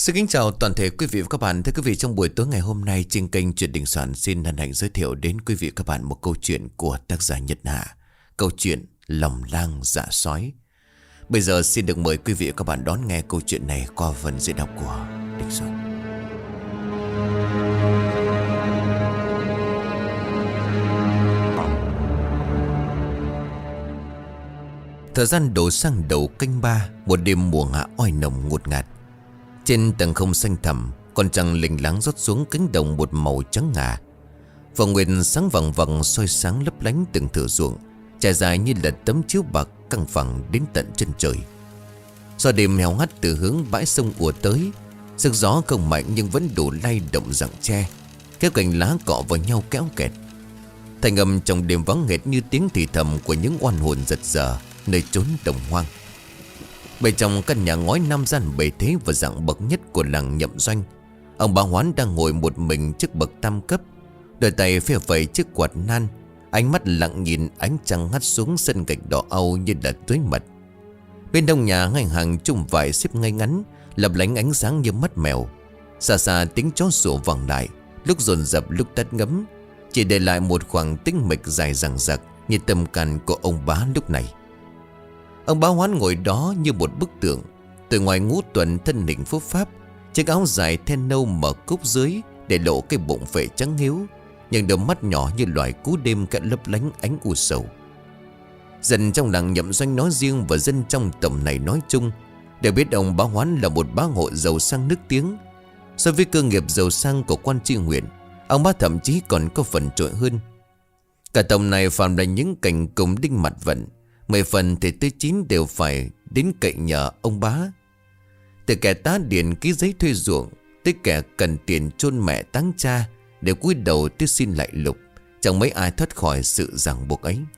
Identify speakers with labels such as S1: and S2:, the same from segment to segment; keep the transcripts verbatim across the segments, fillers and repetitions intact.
S1: Xin kính chào toàn thể quý vị và các bạn. Thưa quý vị, trong buổi tối ngày hôm nay trên kênh Chuyện Đình Soạn xin hân hạnh giới thiệu đến quý vị và các bạn một câu chuyện của tác giả Nhật Hạ. Câu chuyện Lòng Lang Dạ Sói. Bây giờ xin được mời quý vị và các bạn đón nghe câu chuyện này qua phần diễn đọc của Đình Soạn. Thời gian đổ sang đầu canh ba, một đêm mùa hạ oi nồng ngột ngạt. Trên tầng không xanh thẳm, con trăng lình láng rót xuống cánh đồng một màu trắng ngà. Vầng nguyệt sáng vằng vằng soi sáng lấp lánh từng thửa ruộng, trải dài như là tấm chiếu bạc căng phẳng đến tận chân trời. Gió đêm héo hắt từ hướng bãi sông ùa tới, sức gió không mạnh nhưng vẫn đủ lay động rặng tre, kéo cành lá cọ vào nhau kéo kẹt. Thành âm trong đêm vắng nghẹt như tiếng thì thầm của những oan hồn giật giờ nơi chốn đồng hoang. Bên trong căn nhà ngói năm gian bề thế và dạng bậc nhất của làng Nhậm Doanh, ông bà Hoán đang ngồi một mình trước bậc tam cấp, đôi tay phe phẩy chiếc quạt nan, ánh mắt lặng nhìn ánh trăng hắt xuống sân gạch đỏ au như là tưới mật. Bên đông nhà ngay hàng chùm vải xếp ngay ngắn, lập lánh ánh sáng như mắt mèo. Xa xa tiếng chó sủa vang lại, lúc dồn dập lúc tắt ngấm, chỉ để lại một khoảng tĩnh mịch dài dằng dặc như tâm can của ông bá lúc này. Ông bá Hoán ngồi đó như một bức tượng. Từ ngoài ngũ tuần thân hình phúc pháp, chiếc áo dài then nâu mở cúc dưới để lộ cái bụng phệ trắng hiếu, nhưng đôi mắt nhỏ như loài cú đêm cận lấp lánh ánh u sầu. Dân trong làng Nhậm Doanh nói riêng và dân trong tổng này nói chung đều biết ông bá Hoán là một bá hộ giàu sang nức tiếng. So với cơ nghiệp giàu sang của quan tri huyện, ông bá thậm chí còn có phần trội hơn. Cả tổng này phàm là những cảnh cùng đinh mặt vận, mười phần thì tới chín đều phải đến cậy nhờ ông bá. Từ kẻ tá điền ký giấy thuê ruộng tới kẻ cần tiền chôn mẹ táng cha đều cúi đầu tới xin lại lục, chẳng mấy ai thoát khỏi sự ràng buộc ấy.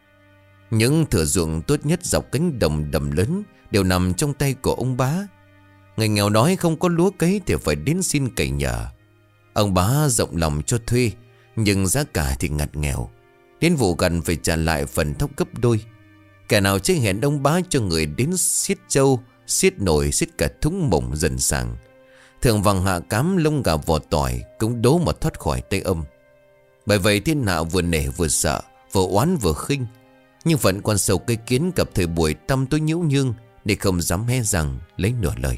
S1: Những thửa ruộng tốt nhất dọc cánh đồng đầm lớn đều nằm trong tay của ông bá. Người nghèo đói không có lúa cấy thì phải đến xin cậy nhờ. Ông bá rộng lòng cho thuê, nhưng giá cả thì ngặt nghèo, đến vụ gần phải trả lại phần thóc gấp đôi. Kẻ nào chơi hẹn ông bá cho người đến xiết trâu, xiết nồi, xiết cả thúng mộng dần sàng. Thường vàng hạ cám lông gà vỏ tỏi cũng đố mà thoát khỏi tay ông. Bởi vậy thiên hạ vừa nể vừa sợ, vừa oán vừa khinh. Nhưng vẫn con sâu cây kiến gặp thời buổi tăm tối nhiễu nhương, để không dám hé rằng lấy nửa lời.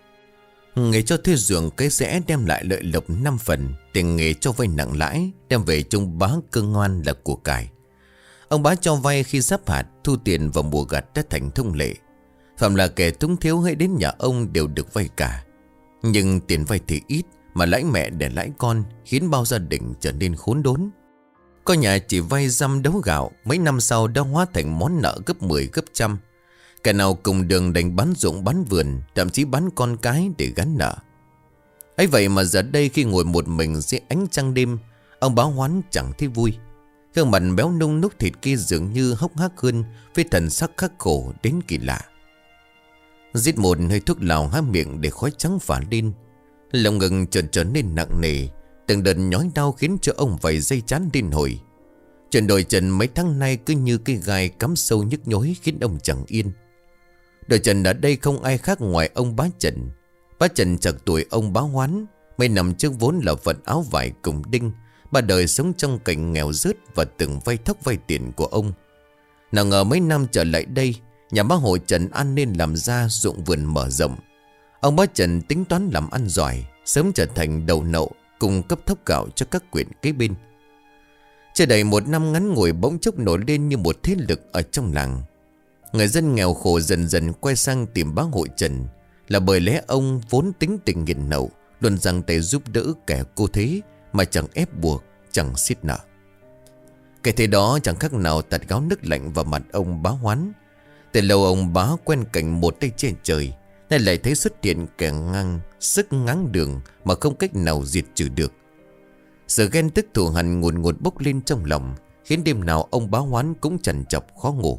S1: Nghề cho thuê ruộng cái rẽ đem lại lợi lộc năm phần, tiền nghề cho vay nặng lãi đem về chung bá cơ ngoan là của cải. Ông bá cho vay khi giáp hạt, thu tiền vào mùa gặt đã thành thông lệ. Phạm là kẻ túng thiếu hay đến nhà ông đều được vay cả. Nhưng tiền vay thì ít, mà lãi mẹ để lãi con, khiến bao gia đình trở nên khốn đốn. Có nhà chỉ vay dăm đấu gạo, mấy năm sau đã hóa thành món nợ gấp mười gấp trăm. Kẻ nào cùng đường đành bán ruộng bán vườn, thậm chí bán con cái để gắn nợ. Ấy vậy mà giờ đây khi ngồi một mình dưới ánh trăng đêm, ông bá Hoán chẳng thấy vui. Gương mặt béo nung núc thịt kia dường như hốc hác hơn, với thần sắc khắc khổ đến kỳ lạ. Giết một hơi thuốc lào há miệng để khói trắng phả lên, lòng ngực chợt trở nên nặng nề. Từng đợt nhói đau khiến cho ông vài giây chán điên hồi. Chuyện đồi trần mấy tháng nay cứ như cái gai cắm sâu nhức nhối khiến ông chẳng yên. Đồi trần ở đây không ai khác ngoài ông bá Trần. Bá Trần chạc tuổi ông bá Hoán, mấy năm trước vốn là vận áo vải cùng đinh. Ba đời sống trong cảnh nghèo rớt và từng vay thóc vay tiền của ông. Nào ngờ mấy năm trở lại đây, nhà bá hộ Trần an nên làm ra ruộng vườn mở rộng. Ông bá Trần tính toán làm ăn giỏi, sớm trở thành đầu nậu, cung cấp thóc gạo cho các huyện kế bên. Chưa đầy một năm ngắn ngủi bỗng chốc nổi lên như một thế lực ở trong làng. Người dân nghèo khổ dần dần quay sang tìm bá hộ Trần, là bởi lẽ ông vốn tính tình nghiện nậu, luôn giang tay giúp đỡ kẻ cô thế, mà chẳng ép buộc, chẳng xiết nợ. Cái thế đó chẳng khác nào tạt gáo nước lạnh vào mặt ông bá Hoán. Từ lâu ông bá quen cảnh một tay trên trời, nay lại thấy xuất hiện kẻ ngang sức ngáng đường mà không cách nào diệt trừ được. Sự ghen tức thù hằn ngùn ngụt bốc lên trong lòng, khiến đêm nào ông bá Hoán cũng trằn trọc khó ngủ.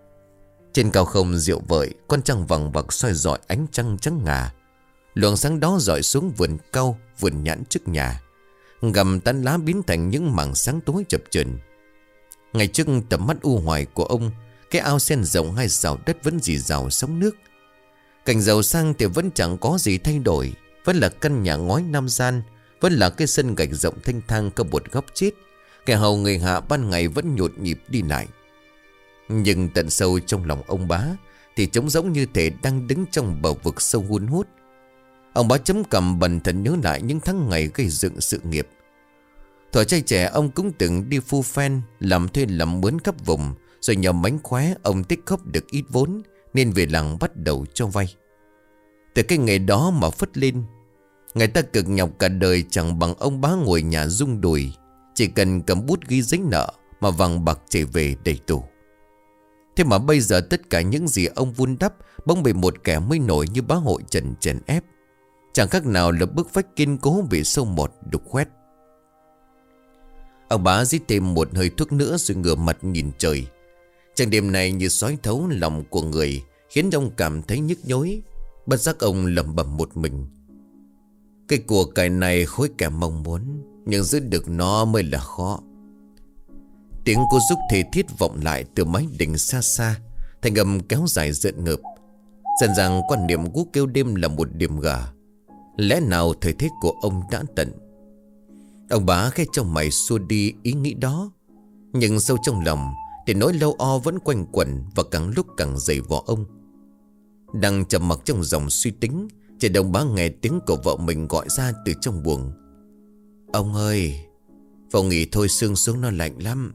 S1: Trên cao không rượu vợi, con trăng vằng vặc soi rọi ánh trăng trắng ngà. Luồng sáng đó rọi xuống vườn cau, vườn nhãn trước nhà, gầm tán lá biến thành những mảng sáng tối chập chờn. Ngày trước tầm mắt u hoài của ông, cái ao sen rộng hai sào đất vẫn rì rào sóng nước. Cảnh giàu sang thì vẫn chẳng có gì thay đổi, vẫn là căn nhà ngói năm gian, vẫn là cái sân gạch rộng thanh thang có một góc chết. Kẻ hầu người hạ ban ngày vẫn nhộn nhịp đi lại. Nhưng tận sâu trong lòng ông bá thì trống rỗng như thể đang đứng trong bờ vực sâu hun hút. Ông bá chấm cằm bần thần nhớ lại những tháng ngày gây dựng sự nghiệp. Thuở trai trẻ ông cũng từng đi phu phen, làm thuê làm mướn khắp vùng. Rồi nhờ mánh khóe ông tích góp được ít vốn, nên về làng bắt đầu cho vay. Từ cái nghề đó mà phất lên. Người ta cực nhọc cả đời chẳng bằng ông bá ngồi nhà rung đùi. Chỉ cần cầm bút ghi giấy nợ mà vàng bạc chảy về đầy tủ. Thế mà bây giờ tất cả những gì ông vun đắp bỗng bị một kẻ mới nổi như bá hội Trần chèn ép. Chẳng khác nào là bức vách kiên cố bị sâu một đục khoét. Ông bá rít thêm một hơi thuốc nữa rồi ngửa mặt nhìn trời. Trăng đêm này như xói thấu lòng của người, khiến ông cảm thấy nhức nhối. Bất giác ông lẩm bẩm một mình. Cái của cải này khối kẻ mong muốn, nhưng giữ được nó mới là khó. Tiếng cô giúp thề thiết vọng lại từ mái đình xa xa, thành âm kéo dài rợn ngợp. Dần dàng quan niệm cú kêu đêm là một điểm gà. Lẽ nào thời thế của ông đã tận? Ông bá khẽ trong mày xua đi ý nghĩ đó. Nhưng sâu trong lòng thì nỗi lâu o vẫn quanh quẩn và càng lúc càng dày vò ông. Đang trầm mặc trong dòng suy tính, thì đồng bá nghe tiếng của vợ mình gọi ra từ trong buồng. Ông ơi, vào nghỉ thôi, sương xuống nó lạnh lắm.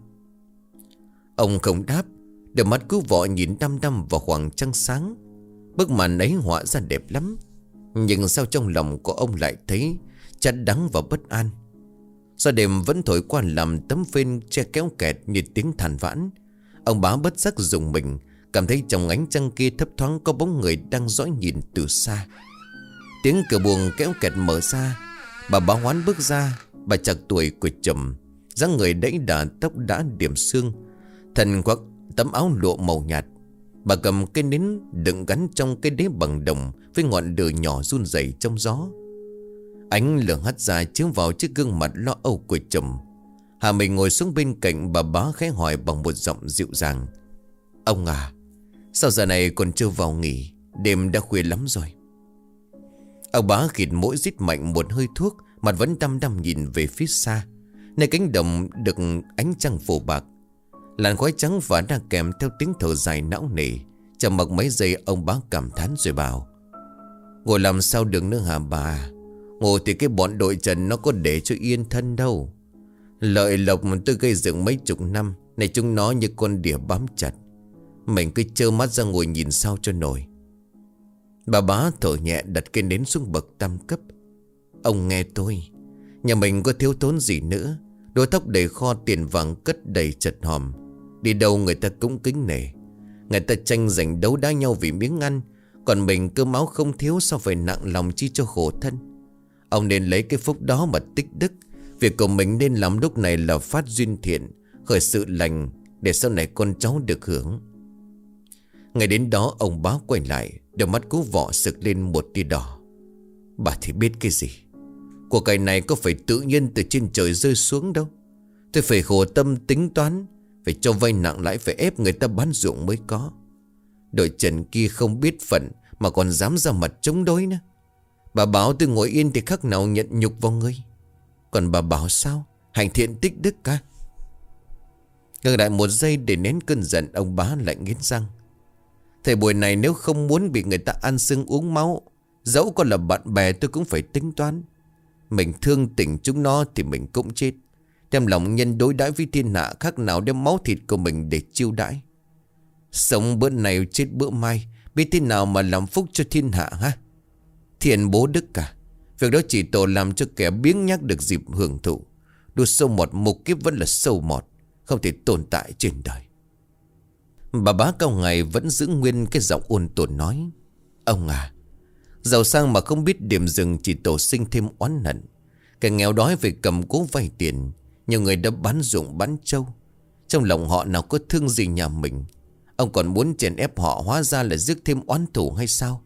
S1: Ông không đáp, đôi mắt cứu vợ nhìn đăm đăm vào khoảng trăng sáng. Bức màn ấy họa ra đẹp lắm, nhưng sao trong lòng của ông lại thấy chán đắng và bất an. Gió đêm vẫn thổi qua làm tấm phên che kéo kẹt như tiếng than vãn. Ông bá bất giác rùng mình, cảm thấy trong ánh trăng kia thấp thoáng có bóng người đang dõi nhìn từ xa. Tiếng cửa buồng kéo kẹt mở ra. Bà Bá Hoán bước ra. Bà chạc tuổi của chồng, dáng người đẫy đà, tóc đã điểm xương, thân khoác tấm áo lụa màu nhạt. Bà cầm cây nến đựng gắn trong cái đế bằng đồng với ngọn lửa nhỏ run rẩy trong gió. Ánh lửa hắt ra chiếu vào chiếc gương mặt lo âu của chồng. Hà mình ngồi xuống bên cạnh bà Bá khẽ hỏi bằng một giọng dịu dàng. Ông à, sao giờ này còn chưa vào nghỉ? Đêm đã khuya lắm rồi. Ông Bá khịt mũi rít mạnh một hơi thuốc, mặt vẫn đăm đăm nhìn về phía xa, nơi cánh đồng được ánh trăng phủ bạc. Làn khói trắng phả ra kèm theo tiếng thở dài não nề. Trầm mặc mấy giây ông Bá cảm thán rồi bảo. Ngồi làm sao được nữa hả bà? Ngồi thì cái bọn đội Trần nó có để cho yên thân đâu. Lợi lộc tôi gây dựng mấy chục năm, này chúng nó như con đỉa bám chặt. Mình cứ trơ mắt ra ngồi nhìn sao cho nổi. Bà Bá thở nhẹ đặt cây nến xuống bậc tam cấp. Ông nghe tôi, nhà mình có thiếu thốn gì nữa. Đôi tóc đầy kho tiền vàng cất đầy chật hòm. Đi đâu người ta cũng kính nể. Người ta tranh giành đấu đá nhau vì miếng ăn. Còn mình cơm áo không thiếu, sao phải nặng lòng chi cho khổ thân. Ông nên lấy cái phúc đó mà tích đức. Việc của mình nên làm lúc này là phát duyên thiện, khởi sự lành, để sau này con cháu được hưởng. Ngày đến đó ông Bá quay lại, đôi mắt cú vọ sực lên một tia đỏ. Bà thì biết cái gì? Của cải này có phải tự nhiên từ trên trời rơi xuống đâu. Tôi phải khổ tâm tính toán, phải cho vay nặng lãi, phải ép người ta bán ruộng mới có. Đội Trần kia không biết phận mà còn dám ra mặt chống đối nữa. Bà bảo tôi ngồi yên thì khác nào nhận nhục vào người. Còn bà bảo sao? Hành thiện tích đức cả. Ngừng lại một giây để nén cơn giận, ông Bá lại nghiến răng. Thời buổi này nếu không muốn bị người ta ăn xương uống máu, dẫu còn là bạn bè tôi cũng phải tính toán. Mình thương tình chúng nó thì mình cũng chết. Đem lòng nhân đối đãi với thiên hạ, khác nào đem máu thịt của mình để chiêu đãi. Sống bữa này chết bữa mai, biết thế nào mà làm phúc cho thiên hạ ha? Thiện bố đức cả. Việc đó chỉ tổ làm cho kẻ biếng nhác được dịp hưởng thụ. Đua sâu mọt mục kiếp vẫn là sâu mọt, không thể tồn tại trên đời. Bà Bá cao ngày vẫn giữ nguyên cái giọng ôn tồn nói. Ông à, giàu sang mà không biết điểm dừng chỉ tổ sinh thêm oán hận. Kẻ nghèo đói phải cầm cố vay tiền. Nhiều người đã bán ruộng bán trâu. Trong lòng họ nào có thương gì nhà mình. Ông còn muốn chèn ép họ, hóa ra là rước thêm oán thù hay sao?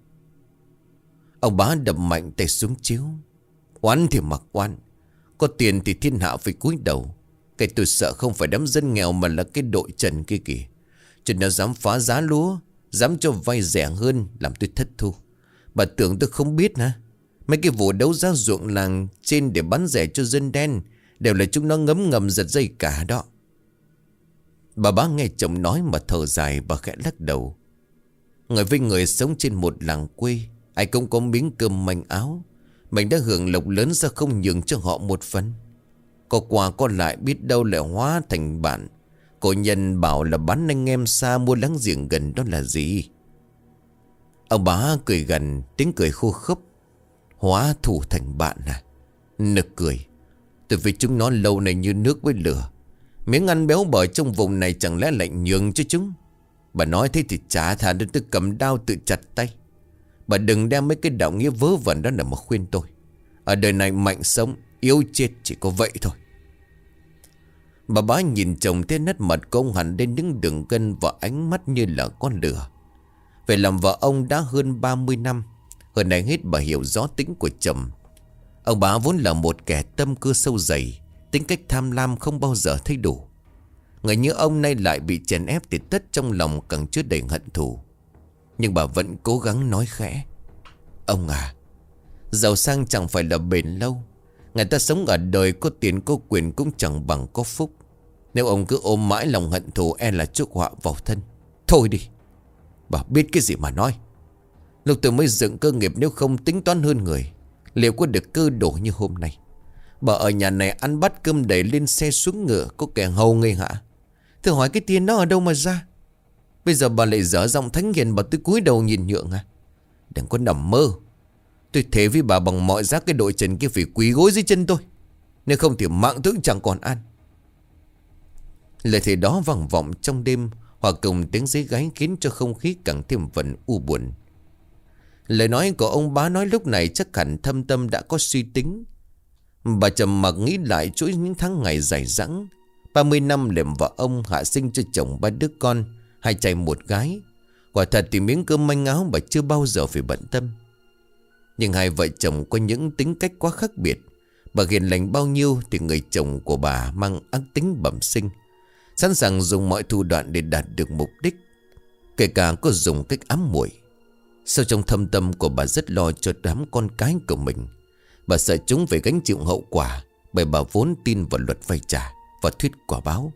S1: Ông Bá đập mạnh tay xuống chiếu. Oán thì mặc oán, có tiền thì thiên hạ phải cúi đầu. Cái tôi sợ không phải đám dân nghèo mà là cái đội Trần kia kìa. Cho nó dám phá giá lúa, dám cho vay rẻ hơn, làm tôi thất thu. Bà tưởng tôi không biết hả? Mấy cái vụ đấu giá ruộng làng trên để bán rẻ cho dân đen đều là chúng nó ngấm ngầm giật dây cả đó. Bà bá nghe chồng nói mà thở dài, bà khẽ lắc đầu. Người với người sống trên một làng quê, ai cũng có miếng cơm manh áo. Mình đã hưởng lộc lớn ra không nhường cho họ một phần. Có qua có lại biết đâu lại hóa thành bạn. Cổ nhân bảo là bán anh em xa mua láng giềng gần đó là gì. Ông bá cười gần, tiếng cười khô khốc. Hóa thủ thành bạn à? Nực cười. Tôi với chúng nó lâu này như nước với lửa. Miếng ăn béo bở trong vùng này chẳng lẽ lại nhường cho chúng. Bà nói thế thì chả thà đến tôi cầm đao tự chặt tay. Bà đừng đem mấy cái đạo nghĩa vớ vẩn đó để mà khuyên tôi. Ở đời này mạnh sống, yếu chết chỉ có vậy thôi. Bà bá nhìn chồng, thấy nét mặt của ông hẳn lên những đường gân và ánh mắt như là con lửa. Về làm vợ ông đã hơn ba mươi năm. Hơn này hết bà hiểu rõ tính của chồng. Ông bá vốn là một kẻ tâm cơ sâu dày, tính cách tham lam không bao giờ thấy đủ. Người như ông nay lại bị chèn ép thì tất trong lòng càng chứa đầy hận thù. Nhưng bà vẫn cố gắng nói khẽ. Ông à, giàu sang chẳng phải là bền lâu. Người ta sống ở đời có tiền có quyền cũng chẳng bằng có phúc. Nếu ông cứ ôm mãi lòng hận thù e là chuốc họa vào thân. Thôi đi. Bà biết cái gì mà nói. Lúc tôi mới dựng cơ nghiệp, nếu không tính toán hơn người, liệu có được cơ đồ như hôm nay. Bà ở nhà này ăn bát cơm đầy, lên xe xuống ngựa, có kẻ hầu ngây hả? Thưa hỏi cái tiền nó ở đâu mà ra? Bây giờ bà lại dở giọng thánh hiền bảo tôi cúi đầu nhìn nhượng à? Đừng có nằm mơ. Tôi thề với bà bằng mọi giá cái đội trần kia phải quỳ gối dưới chân tôi. Nếu không thì mạng tôi cũng chẳng còn ăn. Lời thề đó vang vọng trong đêm, hòa cùng tiếng giấy gáy khiến cho không khí càng thêm phần u buồn. Lời nói của ông bá nói lúc này chắc hẳn thâm tâm đã có suy tính. Bà trầm mặc nghĩ lại chuỗi những tháng ngày dài dẳng. Ba mươi năm làm vợ ông, hạ sinh cho chồng ba đứa con, hai trai một gái. Quả thật thì miếng cơm manh áo bà chưa bao giờ phải bận tâm. Nhưng hai vợ chồng có những tính cách quá khác biệt. Bà hiền lành bao nhiêu thì người chồng của bà mang ác tính bẩm sinh, sẵn sàng dùng mọi thủ đoạn để đạt được mục đích, kể cả có dùng cách ám muội. Sâu trong thâm tâm của bà rất lo cho đám con cái của mình. Bà sợ chúng phải gánh chịu hậu quả, bởi bà vốn tin vào luật vay trả và thuyết quả báo.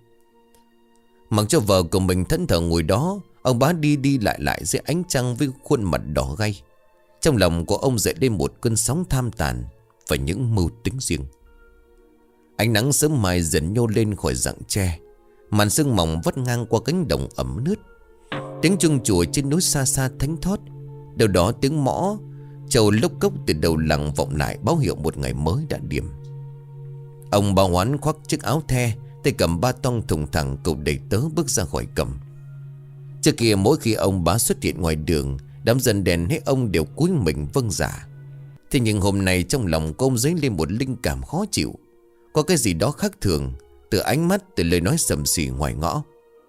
S1: Mặc cho vợ của mình thẫn thờ ngồi đó, ông bá đi đi lại lại dưới ánh trăng với khuôn mặt đỏ gay. Trong lòng của ông dậy lên một cơn sóng tham tàn và những mưu tính riêng. Ánh nắng sớm mai dần nhô lên khỏi rặng tre. Màn sương mỏng vắt ngang qua cánh đồng ẩm nướt. Tiếng chuông chùa trên núi xa xa thánh thót. Đâu đó tiếng mõ trầu lốc cốc từ đầu làng vọng lại, báo hiệu một ngày mới đã điểm. Ông Ba Hoán khoác chiếc áo the, tay cầm ba tong thùng thẳng, cậu đầy tớ bước ra khỏi cầm. Trước kia mỗi khi ông bá xuất hiện ngoài đường, đám dân đèn hết ông đều cúi mình vâng dạ. Thế nhưng hôm nay trong lòng của ông dấy lên một linh cảm khó chịu. Có cái gì đó khác thường, từ ánh mắt, từ lời nói sầm xì ngoài ngõ.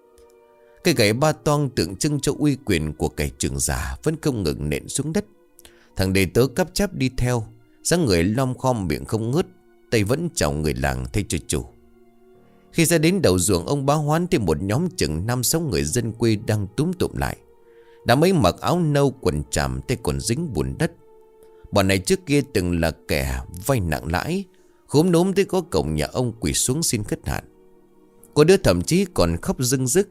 S1: Cây gậy ba toang tượng trưng cho uy quyền của kẻ trưởng giả vẫn không ngừng nện xuống đất. Thằng đầy tớ cắp cháp đi theo, dáng người lom khom miệng không ngớt, tay vẫn chào người làng thay cho chủ. Khi ra đến đầu ruộng, ông Bá Hoán thì một nhóm chừng năm sáu người dân quê đang túm tụm lại. Đám ấy mặc áo nâu, quần chàm, tay còn dính bùn đất. Bọn này trước kia từng là kẻ vay nặng lãi, khốm núm tới có cổng nhà ông quỳ xuống xin khất hạn. Có đứa thậm chí còn khóc rưng rức,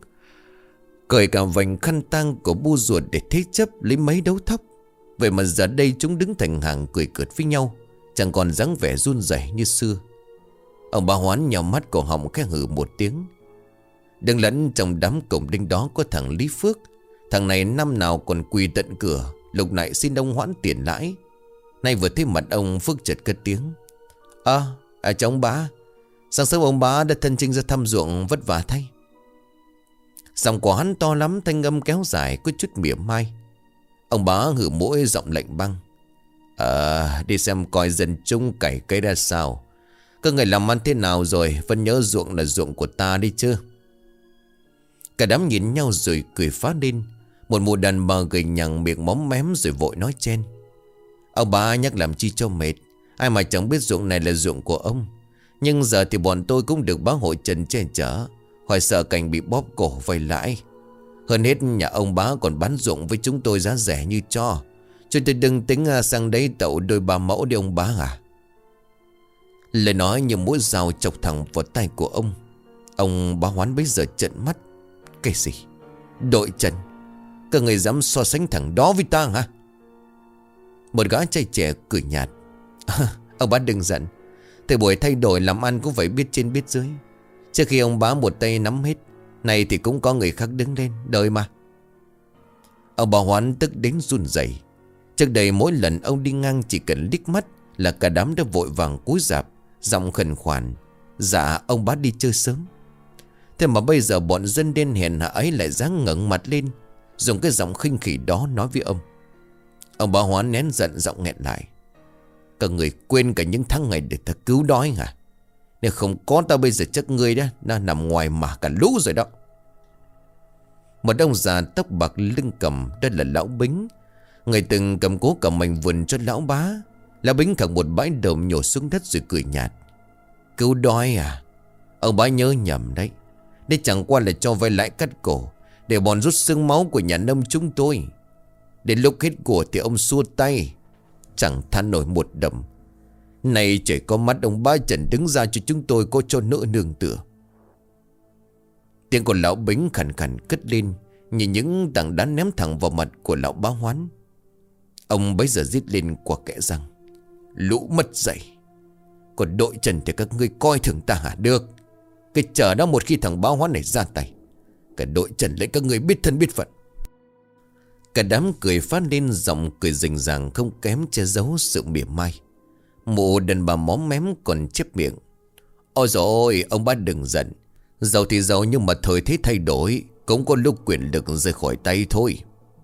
S1: cởi cả vành khăn tang của bu ruột để thế chấp lấy mấy đấu thóc. Vậy mà giờ đây chúng đứng thành hàng cười cợt với nhau, chẳng còn dáng vẻ run rẩy như xưa. Ông Bá Hoán nhào mắt cổ họng khẽ hừ một tiếng. Đừng lẫn trong đám cổng đinh đó có thằng Lý Phước. Thằng này năm nào còn quỳ tận cửa, lúc này xin ông hoãn tiền lãi. Nay vừa thấy mặt ông, Phước chợt cất tiếng. À, à chào ông Bá. Sáng sớm ông Bá đã thân chinh ra thăm ruộng vất vả thay. Giọng của hắn to lắm, thanh âm kéo dài, có chút mỉa mai. Ông Bá hử mũi giọng lạnh băng. À, đi xem coi dân chúng cày cấy ra sao. Các người làm ăn thế nào rồi, vẫn nhớ ruộng là ruộng của ta đi chứ. Cả đám nhìn nhau rồi cười phá lên. Một mụ đàn bà gầy nhằng, miệng móm mém rồi vội nói chen. Ông Bá nhắc làm chi cho mệt. Ai mà chẳng biết ruộng này là ruộng của ông. Nhưng giờ thì bọn tôi cũng được bá hội trần che chở, khỏi sợ cảnh bị bóp cổ vay lãi. Hơn hết nhà ông Bá còn bán ruộng với chúng tôi giá rẻ như cho. Chúng tôi đừng tính sang đấy tậu đôi ba mẫu đi ông bá à. Lời nói như mũi dao chọc thẳng vào tay của ông. Ông Bá Hoán bấy giờ trợn mắt. Cái gì? Đội trần? Các người dám so sánh thằng đó với ta hả? Một gã trai trẻ cười nhạt. À, ông bá đừng giận. Thời buổi thay đổi làm ăn cũng phải biết trên biết dưới. Trước khi ông bá một tay nắm hết, này thì cũng có người khác đứng lên, đời mà. Ông Bá Hoán tức đến run rẩy. Trước đây mỗi lần ông đi ngang chỉ cần liếc mắt là cả đám đã vội vàng cúi rạp, giọng khẩn khoản: dạ ông bá đi chơi sớm. Thế mà bây giờ bọn dân đen hèn hạ ấy lại dáng ngẩng mặt lên, dùng cái giọng khinh khỉ đó nói với ông. Ông Bá Hoán nén giận giọng nghẹn lại: các người quên cả những tháng ngày để ta cứu đói hả? Nếu không có ta bây giờ chắc ngươi đó đã nằm ngoài mà cả lũ rồi đó. Một ông già tóc bạc lưng cầm, đó là lão Bính, người từng cầm cố cả mảnh vườn cho lão bá. Lão Bính khẳng một bãi đồng nhổ xuống đất rồi cười nhạt: cứu đói à? Ông bá nhớ nhầm đấy. Đây chẳng qua là cho vay lãi cắt cổ, để bọn rút xương máu của nhà nông chúng tôi. Đến lúc hết của thì ông xua tay, chẳng than nổi một đồng. Này trời có mắt ông bá Trần đứng ra cho chúng tôi có cho nỡ nương tựa. Tiếng của lão Bính khàn khàn cất lên, nhìn những tảng đá ném thẳng vào mặt của lão Bá Hoán. Ông bấy giờ rít lên qua kẽ răng: lũ mất dạy. Còn đội Trần thì các ngươi coi thường ta hả? Được, cái chờ đó một khi thằng Bá Hoán này ra tay, cả đội Trần lấy các ngươi biết thân biết phận. Cả đám cười phát lên, giọng cười rình ràng không kém che giấu sự mỉa mai. Mụ đàn bà móm mém còn chép miệng: ôi dồi ôi, ông bá đừng giận. Giàu thì giàu nhưng mà thời thế thay đổi, cũng có lúc quyền lực rời khỏi tay thôi.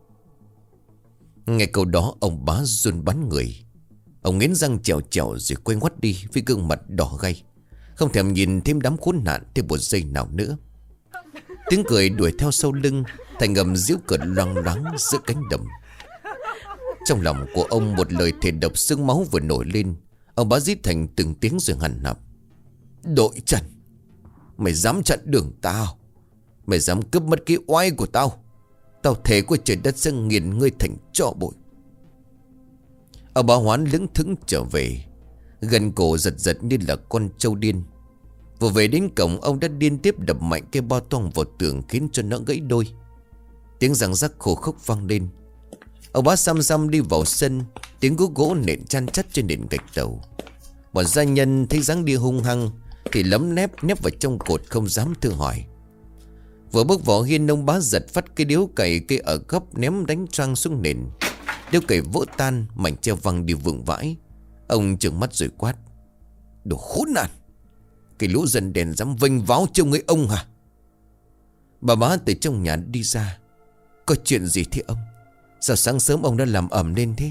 S1: Nghe câu đó ông bá run bắn người. Ông nghiến răng chèo chèo rồi quay ngoắt đi với gương mặt đỏ gay, không thèm nhìn thêm đám khốn nạn thêm một giây nào nữa. Tiếng cười đuổi theo sau lưng, thành ngầm giễu cợt loang loáng giữa cánh đồng. Trong lòng của ông một lời thề độc sương máu vừa nổi lên. Ông bá rít thành từng tiếng rồi hằn học: đội Trần, mày dám chặn đường tao, mày dám cướp mất cái oai của tao, tao thề của trời đất sẽ nghiền ngươi thành tro bụi. Ông Bá Hoán lững thững trở về, gần cổ giật giật như là con trâu điên. Vừa về đến cổng, ông đã điên tiếp đập mạnh cái bao toang vào tường khiến cho nó gãy đôi. Tiếng răng rắc khô khốc vang lên. Ông bá xăm xăm đi vào sân, tiếng gỗ gỗ nện chăn chắt trên nền gạch tàu. Bọn gia nhân thấy dáng đi hung hăng thì lấm nép nép vào trong cột không dám thưa hỏi. Vừa bước vào hiên, ông bá giật phát cái điếu cày cây ở góc ném đánh choang xuống nền. Điếu cày vỡ tan, mảnh treo văng đi vượng vãi. Ông trừng mắt rồi quát: đồ khốn nạn, cái lũ dân đèn dám vênh váo trông người ông hả? Bà bá từ trong nhà đi ra: có chuyện gì thế ông? Sao sáng sớm ông đã làm ẩm lên thế?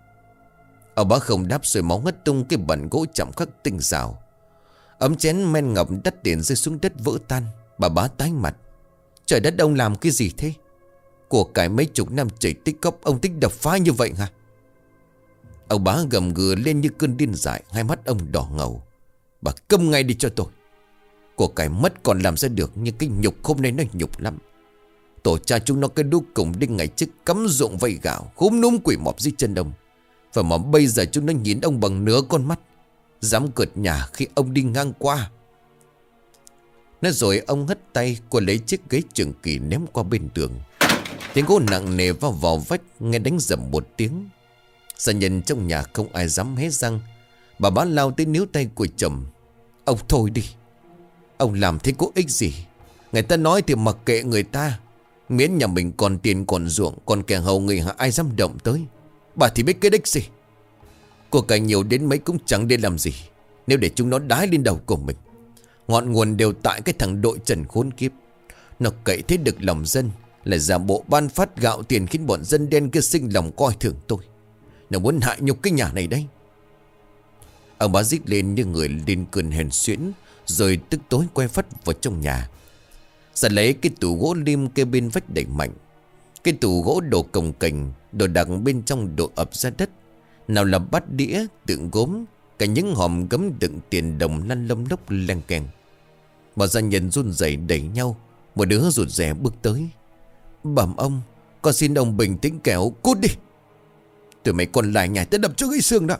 S1: Ông bá không đáp rồi máu ngất tung cái bẩn gỗ chạm khắc tinh xảo. Ấm chén men ngọc đắt tiền rơi xuống đất vỡ tan. Bà bá tái mặt: trời đất, ông làm cái gì thế? Của cải mấy chục năm trời tích cóp, ông tích đập phá như vậy hả? Ông bá gầm gừ lên như cơn điên dại, hai mắt ông đỏ ngầu: bà câm ngay đi cho tôi. Của cải mất còn làm ra được, nhưng cái nhục hôm nay nó nhục lắm. Tổ cha chúng nó cái đu cùng đinh ngày trước cắm ruộng vay gạo, khúm núm quỷ mọp dưới chân ông. Và mà bây giờ chúng nó nhìn ông bằng nửa con mắt, dám cợt nhả khi ông đi ngang qua. Nói rồi ông hất tay của lấy chiếc ghế trường kỳ ném qua bên tường. Tiếng gỗ nặng nề vào vào vách, nghe đánh rầm một tiếng. Gia nhân trong nhà không ai dám hé răng. Bà bá lao tới níu tay của chồng: ông thôi đi, ông làm thế có ích gì? Người ta nói thì mặc kệ người ta, miễn nhà mình còn tiền còn ruộng, còn kẻ hầu người hạ ai dám động tới. Bà thì biết cái đích gì? Của cải nhiều đến mấy cũng chẳng để làm gì nếu để chúng nó đái lên đầu của mình. Ngọn nguồn đều tại cái thằng đội Trần khốn kiếp. Nó cậy thế được lòng dân, là giả bộ ban phát gạo tiền khiến bọn dân đen kia sinh lòng coi thường tôi. Nó muốn hại nhục cái nhà này đấy. Ông bá rít lên như người lên cơn hèn xuyễn, rồi tức tối quay phắt vào trong nhà. Giờ lấy cái tủ gỗ lim kê bên vách đẩy mạnh. Cái tủ gỗ đổ cồng kềnh, đồ đạc bên trong đổ ập ra đất. Nào là bát đĩa, tượng gốm, cả những hòm gấm đựng tiền đồng lăn lông lốc leng keng. Bọn gia nhân run rẩy đẩy nhau. Một đứa rụt rè bước tới: bẩm ông, con xin ông bình tĩnh kẻo cút đi. Tụi mày còn lại nhảy tới đập cho gãy xương đó.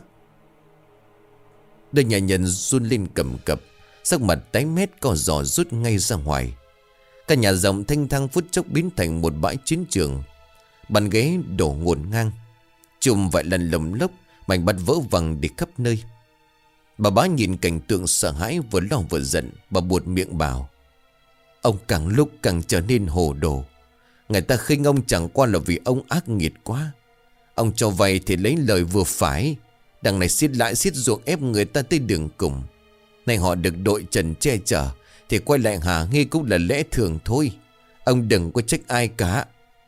S1: Đời nhà nhân run lên cầm cập, sắc mặt tái mét co giò rút ngay ra ngoài. Căn nhà rộng thanh thang phút chốc biến thành một bãi chiến trường. Bàn ghế đổ ngổn ngang, chùm vài lần lồng lốc, mảnh bát vỡ văng đi khắp nơi. Bà bá nhìn cảnh tượng sợ hãi, vừa lo vừa giận. Bà buột miệng bảo: ông càng lúc càng trở nên hồ đồ. Người ta khinh ông chẳng qua là vì ông ác nghiệt quá. Ông cho vay thì lấy lời vừa phải, đằng này xiết lại xiết ruộng ép người ta tới đường cùng. Này họ được đội trần che chở thì quay lại hả nghi cũng là lẽ thường thôi. Ông đừng có trách ai cả.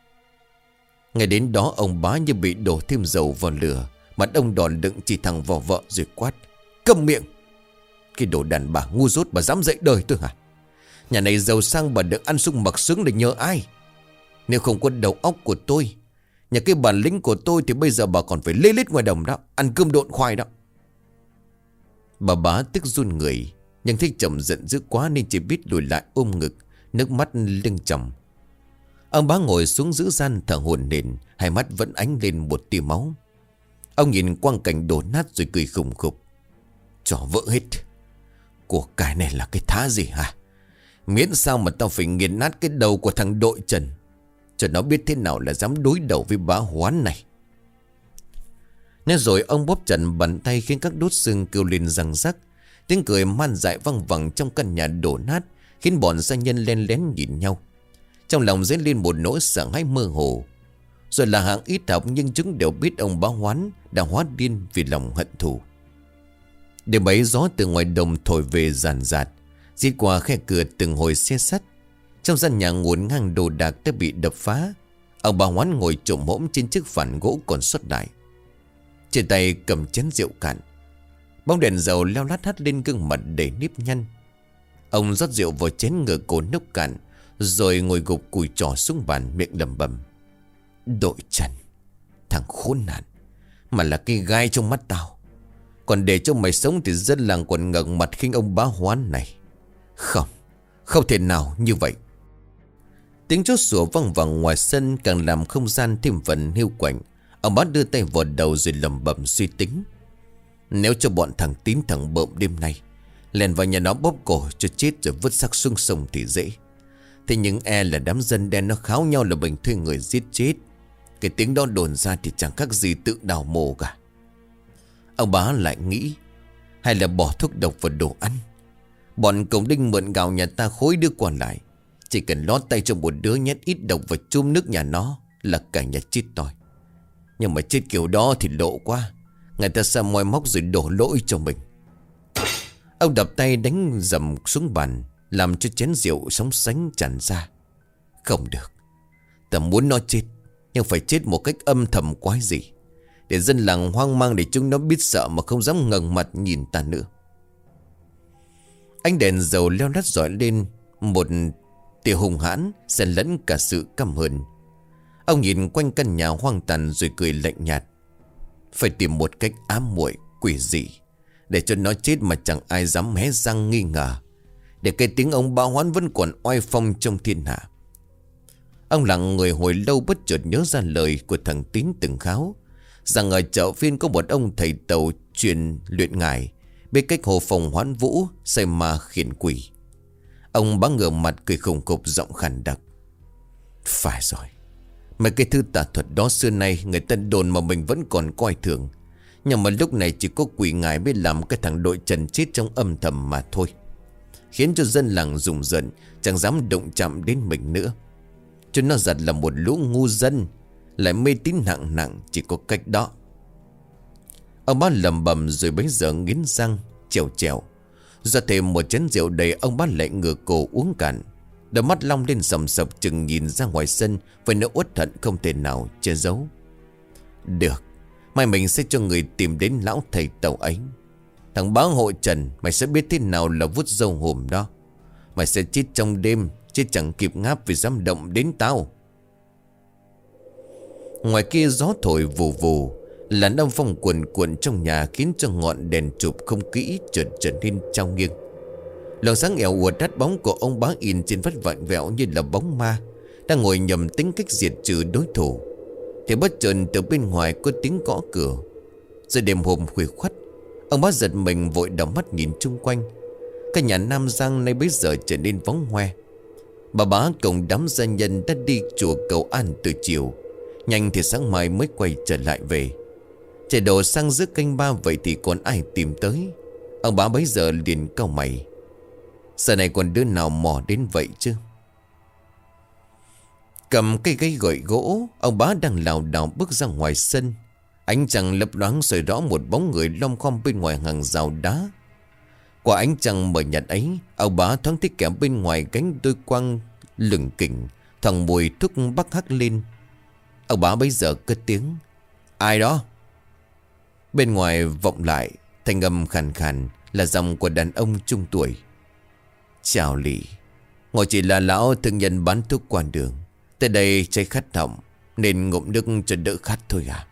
S1: Ngày đến đó ông bá như bị đổ thêm dầu vào lửa. Mặt ông đỏ đựng chỉ thẳng vào vợ rồi quát: câm miệng! Cái đồ đàn bà ngu dốt, bà dám dạy đời tôi hả? Nhà này giàu sang bà được ăn sung mặc sướng để nhờ ai? Nếu không có đầu óc của tôi, nhà cái bản lĩnh của tôi, thì bây giờ bà còn phải lê lết ngoài đồng đó, ăn cơm độn khoai đó. Bà bá tức run người, nhưng thấy chồng giận dữ quá nên chỉ biết lùi lại ôm ngực, nước mắt lưng tròng. Ông bá ngồi xuống giữ gian thở hổn hển, hai mắt vẫn ánh lên một tia máu. Ông nhìn quang cảnh đổ nát rồi cười khùng khục: trò vỡ hết. Của cái này là cái thá gì hả? Miễn sao mà tao phải nghiền nát cái đầu của thằng đội trần, cho nó biết thế nào là dám đối đầu với bá Hoán này. Nói rồi ông bóp chặt bàn tay khiến các đốt xương kêu lên răng rắc. Tiếng cười man dại văng vẳng trong căn nhà đổ nát, khiến bọn gia nhân len lén nhìn nhau. Trong lòng dấy lên một nỗi sợ hãi mơ hồ. Rồi là hạng ít học nhưng chúng đều biết ông bá Hoán đã hóa điên vì lòng hận thù. Đêm ấy gió từ ngoài đồng thổi về ràn rạt, rít qua khe cửa từng hồi xe sắt. Trong gian nhà ngổn ngang đồ đạc đã bị đập phá. Ông bá Hoán ngồi trộm hổm trên chiếc phản gỗ còn sót lại, trên tay cầm chén rượu cạn. Bóng đèn dầu leo lát hắt lên gương mặt đầy nếp nhăn. Ông rót rượu vào chén ngửa cổ nốc cạn, rồi ngồi gục cùi trò xuống bàn, miệng lẩm bẩm: đội trần, thằng khốn nạn, mà là cái gai trong mắt tao. Còn để cho mày sống thì dân làng còn ngẩng mặt khinh ông bá Hoán này. Không, không thể nào như vậy. Tiếng chó sủa vang vẳng ngoài sân càng làm không gian thêm phần hiu quạnh. Ông bá đưa tay vào đầu rồi lẩm bẩm suy tính: nếu cho bọn thằng Tín thằng Bợm đêm nay lèn vào nhà nó bóp cổ cho chết rồi vứt xác xuống sông thì dễ. Thế nhưng e là đám dân đen nó kháo nhau là mình thuê người giết chết. Cái tiếng đó đồn ra thì chẳng khác gì tự đào mồ cả. Ông bá lại nghĩ, hay là bỏ thuốc độc vào đồ ăn. Bọn cổng đinh mượn gạo nhà ta khối đứa còn lại, chỉ cần lót tay cho một đứa nhét ít độc và chum nước nhà nó là cả nhà chết toi. Nhưng mà chết kiểu đó thì lộ quá, người ta sẽ moi móc rồi đổ lỗi cho mình. Ông đập tay đánh dầm xuống bàn, làm cho chén rượu sóng sánh tràn ra. Không được, ta muốn nó chết, nhưng phải chết một cách âm thầm quái gì, để dân làng hoang mang, để chúng nó biết sợ mà không dám ngẩng mặt nhìn ta nữa. Ánh đèn dầu leo lắt dọi lên, một tia hung hãn xen lẫn cả sự căm hờn. Ông nhìn quanh căn nhà hoang tàn rồi cười lạnh nhạt: phải tìm một cách ám muội quỷ dị, để cho nó chết mà chẳng ai dám hé răng nghi ngờ, để cái tiếng ông bá Hoán vẫn còn oai phong trong thiên hạ. Ông lặng người hồi lâu, bất chợt nhớ ra lời của thằng Tín từng kháo, rằng ở chợ phiên có một ông thầy tàu truyền luyện ngải, biết cách hồ phòng hoán vũ, xây ma khiển quỷ. Ông bá ngửa mặt cười khùng khục, giọng khàn đặc: phải rồi, mấy cái thứ tà thuật đó xưa nay người ta đồn mà mình vẫn còn coi thường. Nhưng mà lúc này chỉ có quỷ ngải mới làm cái thằng đội trần chết trong âm thầm mà thôi, khiến cho dân làng rùng rợn, chẳng dám động chạm đến mình nữa. Cho nó giật là một lũ ngu dân, lại mê tín nặng nặng, chỉ có cách đó. Ông bá lầm bầm rồi bấy giờ nghiến răng trèo trèo. Ra thêm một chén rượu đầy, ông bá lại ngửa cổ uống cạn. Đôi mắt long lên sầm sập chừng nhìn ra ngoài sân với nỗi uất hận không thể nào che giấu. Được, mai mình sẽ cho người tìm đến lão thầy tàu ấy. Thằng bá hội Trần, mày sẽ biết thế nào là vút dâu hùm đó. Mày sẽ chết trong đêm, chết chẳng kịp ngáp vì dám động đến tao. Ngoài kia gió thổi vù vù, làn âm phong cuồn cuộn trong nhà khiến cho ngọn đèn chụp không kỹ chợt trở nên trao nghiêng. Luồng sáng ẻo uột đắt bóng của ông bá in trên vách vặn vẹo như là bóng ma, đang ngồi nhầm tính cách diệt trừ đối thủ. thì bất chợt từ bên ngoài có tiếng gõ cửa. Giữa đêm hôm khuya khoắt, ông bá giật mình vội đảo mắt nhìn chung quanh. Căn nhà Nam Giang nay bấy giờ trở nên vắng hoe. Bà bá cùng đám gia nhân đã đi chùa cầu an từ chiều. Nhanh thì sáng mai mới quay trở lại về. Trời đổ sang giữa canh ba, vậy thì còn ai tìm tới? Ông bá bấy giờ liền cau mày. Giờ này còn đứa nào mò đến vậy chứ? Cầm cây gây gậy gỗ, ông bá đang lảo đảo bước ra ngoài sân. Ánh trăng lấp loáng soi rõ một bóng người lom khom bên ngoài hàng rào đá. Qua ánh trăng mờ nhạt ấy, ông bá thoáng thấy kẻ bên ngoài cánh đôi quang lừng kỉnh, thằng mùi thuốc bắc hắc lên. Ông bá bấy giờ cất tiếng: "Ai đó?" Bên ngoài vọng lại thanh âm khàn khàn, là giọng của đàn ông trung tuổi. "Chào Lị, ngồi chỉ là lão thương nhân bán thuốc quan đường. Tới đây cháy khát họng nên ngụm nước cho đỡ khát thôi à?"